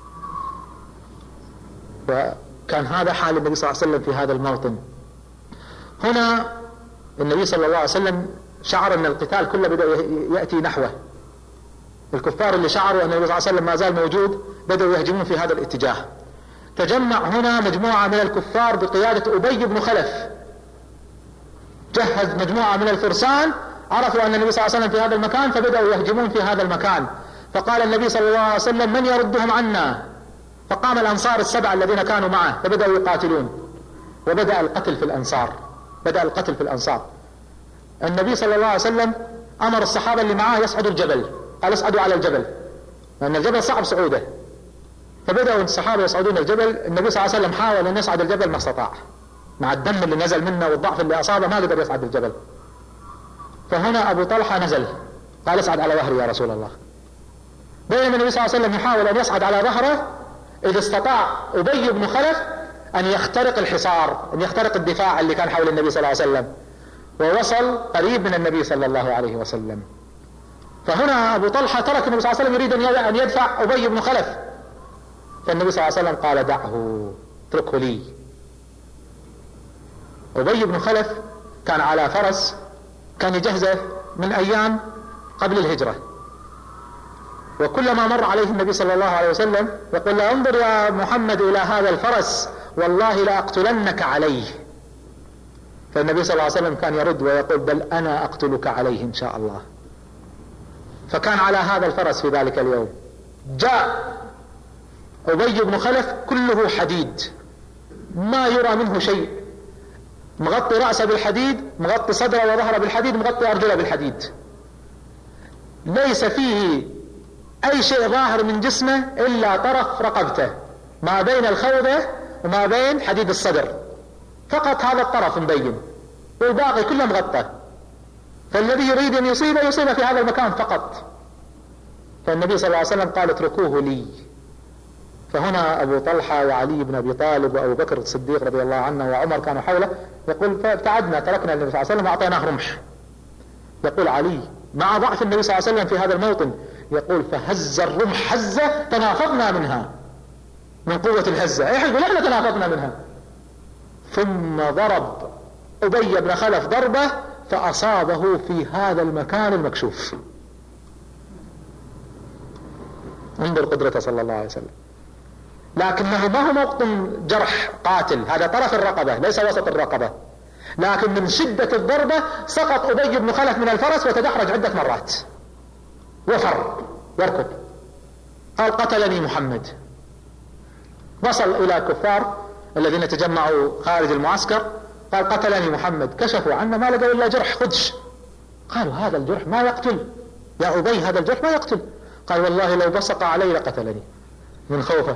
وكان هذا حال النبي صلى الله عليه وسلم في هذا الموطن. هنا النبي صلى الله عليه وسلم شعر أن القتال كله بدأ يأتي نحوه. الكفار اللي شعروا أن النبي صلى الله عليه وسلم ما زال موجود بدأوا يهجمون في هذا الاتجاه. تجمع هنا مجموعة من الكفار بقيادة أبي بن خلف، جهز مجموعة من الفرسان، عرفوا أن النبي صلى الله عليه وسلم في هذا المكان فبدأوا يهجمون في هذا المكان. فقال النبي صلى الله عليه وسلم: من يردهم عنا؟ فقام الأنصار السبعة الذين كانوا معه فبدأوا يقاتلون، وبدأ القتل في الأنصار. النبي صلى الله عليه وسلم أمر الصحابة اللي معاه يصعدوا الجبل، قال اصعدوا على الجبل لأن الجبل صعب صعوده. فبدأوا الصحابة يصعدون الجبل. النبي صلى الله عليه وسلم حاول أن يصعد الجبل ما استطاع، مع الدم اللي نزل منه والضعف اللي أصابه ما قدر يصعد الجبل. فهنا أبو طلحة نزل قال: اصعد على ظهري يا رسول الله. بينما النبي صلى الله عليه وسلم يحاول أن يصعد على ظهره إذ استطاع أبي بن خلف أن يخترق الحصار، أن يخترق الدفاع اللي كان حول النبي صلى الله عليه وسلم، ووصل قريب من النبي صلى الله عليه وسلم. فهنا أبو طلحة ترك النبي صلى الله عليه وسلم يريد أن يدفع أبي بن خلف، فالنبي صلى الله عليه وسلم قال دعه، اتركه لي. أبي بن خلف كان على فرس كان يجهزه من أيام قبل الهجرة، وكلما مر عليه النبي صلى الله عليه وسلم يقول له انظر يا محمد إلى هذا الفرس والله لأقتلنك عليه. فالنبي صلى الله عليه وسلم كان يرد ويقول بل أنا أقتلك عليه إن شاء الله. فكان على هذا الفرس في ذلك اليوم. جاء أبي بن خلف كله حديد، ما يرى منه شيء، مغطي رأسه بالحديد، مغطي صدره وظهره بالحديد، مغطي أرجله بالحديد، ليس فيه أي شيء ظاهر من جسمه إلا طرف رقبته ما بين الخوذة وما بين حديد الصدر، فقط هذا الطرف مبين، والباقي كله مغطى. فالذي يريد أن يصيبه في هذا المكان فقط. فالنبي صلى الله عليه وسلم قال اتركوه لي. فهنا أبو طلحة وعلي بن أبي طالب وأبو بكر الصديق رضي الله عنه وعمر كانوا حوله، يقول فابتعدنا تركنا النبي صلى الله عليه وسلم وأعطيناه رمح. يقول علي مع ضعف النبي صلى الله عليه وسلم في هذا الموطن، يقول فهز الرمح هزة تنافضنا منها من قوة الهزة، يقول احنا تنافضنا منها. ثم ضرب أبي بن خلف ضربة فأصابه في هذا المكان المكشوف. انظر قدرته صلى الله عليه وسلم. لكنه ما هو موطن جرح قاتل، هذا طرف الرقبة ليس وسط الرقبة، لكن من شدة الضربة سقط أبي بن خلف من الفرس وتدحرج عدة مرات وفر يركض. قال قتلني محمد. وصل إلى الكفار الذين تجمعوا خارج المعسكر، قال قتلني محمد. كشفوا عنه ما لقوا إلا جرح خدش. قالوا هذا الجرح ما يقتل يا أبي، هذا الجرح ما يقتل. قال والله لو بصق علي لقتلني من خوفه.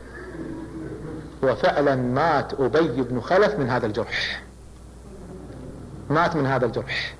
وفعلا مات أبي بن خلف من هذا الجرح، مات من هذا الجرح.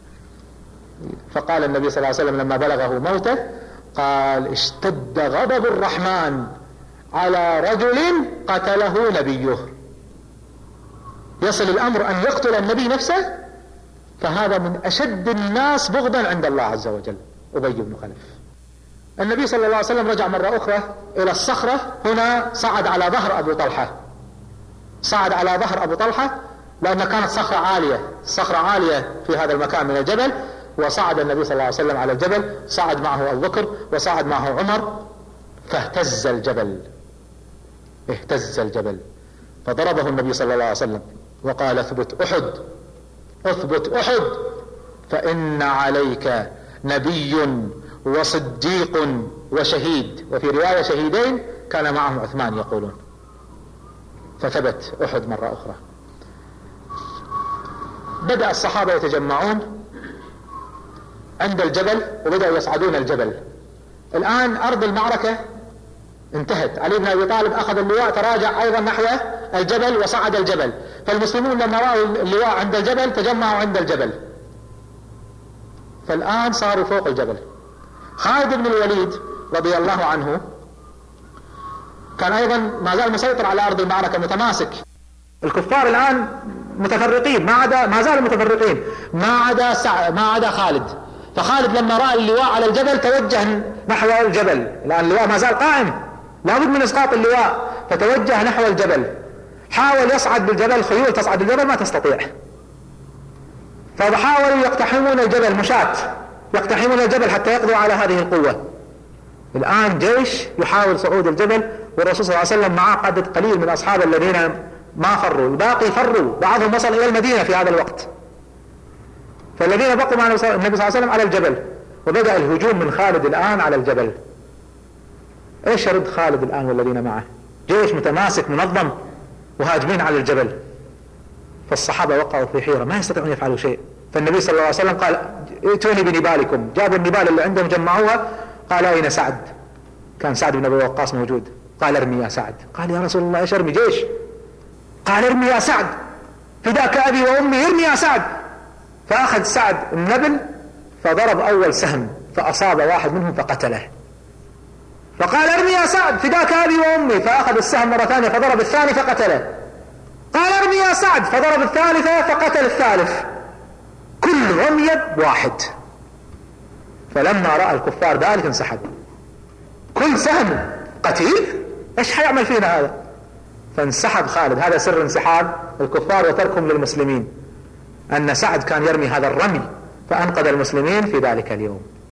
فقال النبي صلى الله عليه وسلم لما بلغه موته قال اشتد غضب الرحمن على رجل قتله نبيه. يصل الأمر أن يقتل النبي نفسه، فهذا من أشد الناس بغضا عند الله عز وجل أبي بن خلف. النبي صلى الله عليه وسلم رجع مرة أخرى إلى الصخرة. هنا صعد على ظهر أبو طلحة، صعد على ظهر أبو طلحة لأن كانت صخرة عالية، الصخرة عالية في هذا المكان من الجبل. وصعد النبي صلى الله عليه وسلم على الجبل، صعد معه أبو بكر وصعد معه عمر، فاهتز الجبل، اهتز الجبل. فضربه النبي صلى الله عليه وسلم وقال اثبت أحد، اثبت أحد، فإن عليك نبي وصديق وشهيد. وفي رواية شهيدين كان معه عثمان يقولون. فثبت أحد مرة أخرى. بدأ الصحابة يتجمعون عند الجبل وبدأوا يصعدون الجبل. الآن أرض المعركة انتهت. علي بن أبي طالب أخذ اللواء تراجع أيضا نحو الجبل وصعد الجبل. فالمسلمون لما رأوا اللواء عند الجبل تجمعوا عند الجبل. فالآن صاروا فوق الجبل. خالد بن الوليد رضي الله عنه كان أيضا ما زال مسيطر على أرض المعركة متماسك. الكفار الآن متفرقين، ما زالوا متفرقين ما عدا خالد. فخالد لما رأى اللواء على الجبل توجه نحو الجبل، لأن اللواء ما زال قائم، لابد من إسقاط اللواء، فتوجه نحو الجبل. حاول يصعد بالجبل، خيول تصعد بالجبل ما تستطيع، فحاولوا يقتحمون الجبل، مشاة يقتحمون الجبل حتى يقضوا على هذه القوة. الآن جيش يحاول صعود الجبل، والرسول صلى الله عليه وسلم معه عدد قليل من أصحابه الذين ما فروا، الباقي فروا، بعضهم وصل إلى المدينة في هذا الوقت. فالذين بقوا مع النبي صلى الله عليه وسلم على الجبل، وبدأ الهجوم من خالد الآن على الجبل. ايش يرد خالد الآن والذين معه؟ جيش متماسك منظم وهاجمين على الجبل. فالصحابة وقعوا في حيرة، ما يستطيعون يفعلوا شيء. فالنبي صلى الله عليه وسلم قال ائتوني بنبالكم. جابوا النبال اللي عندهم جمعوها. قال أين سعد؟ كان سعد بن أبي وقاص موجود. قال ارمي يا سعد. قال يا رسول الله ايش ارمي؟ جيش. قال ارمي يا سعد، فداك أبي وأمي، ارمي يا سعد. فأخذ سعد النبل فضرب أول سهم فأصاب واحد منهم فقتله. فقال ارمي يا سعد فداك أبي وأمي، فأخذ السهم مرة ثانية فضرب الثاني فقتله. قال ارمي يا سعد فضرب الثالثة فقتل الثالث، كل رمية بواحد. فلما رأى الكفار ذلك انسحبوا، كل سهم قتيل، ايش حيعمل فينا هذا؟ فانسحب خالد. هذا سر انسحاب الكفار وتركهم للمسلمين، أن سعد كان يرمي هذا الرمي فأنقذ المسلمين في ذلك اليوم.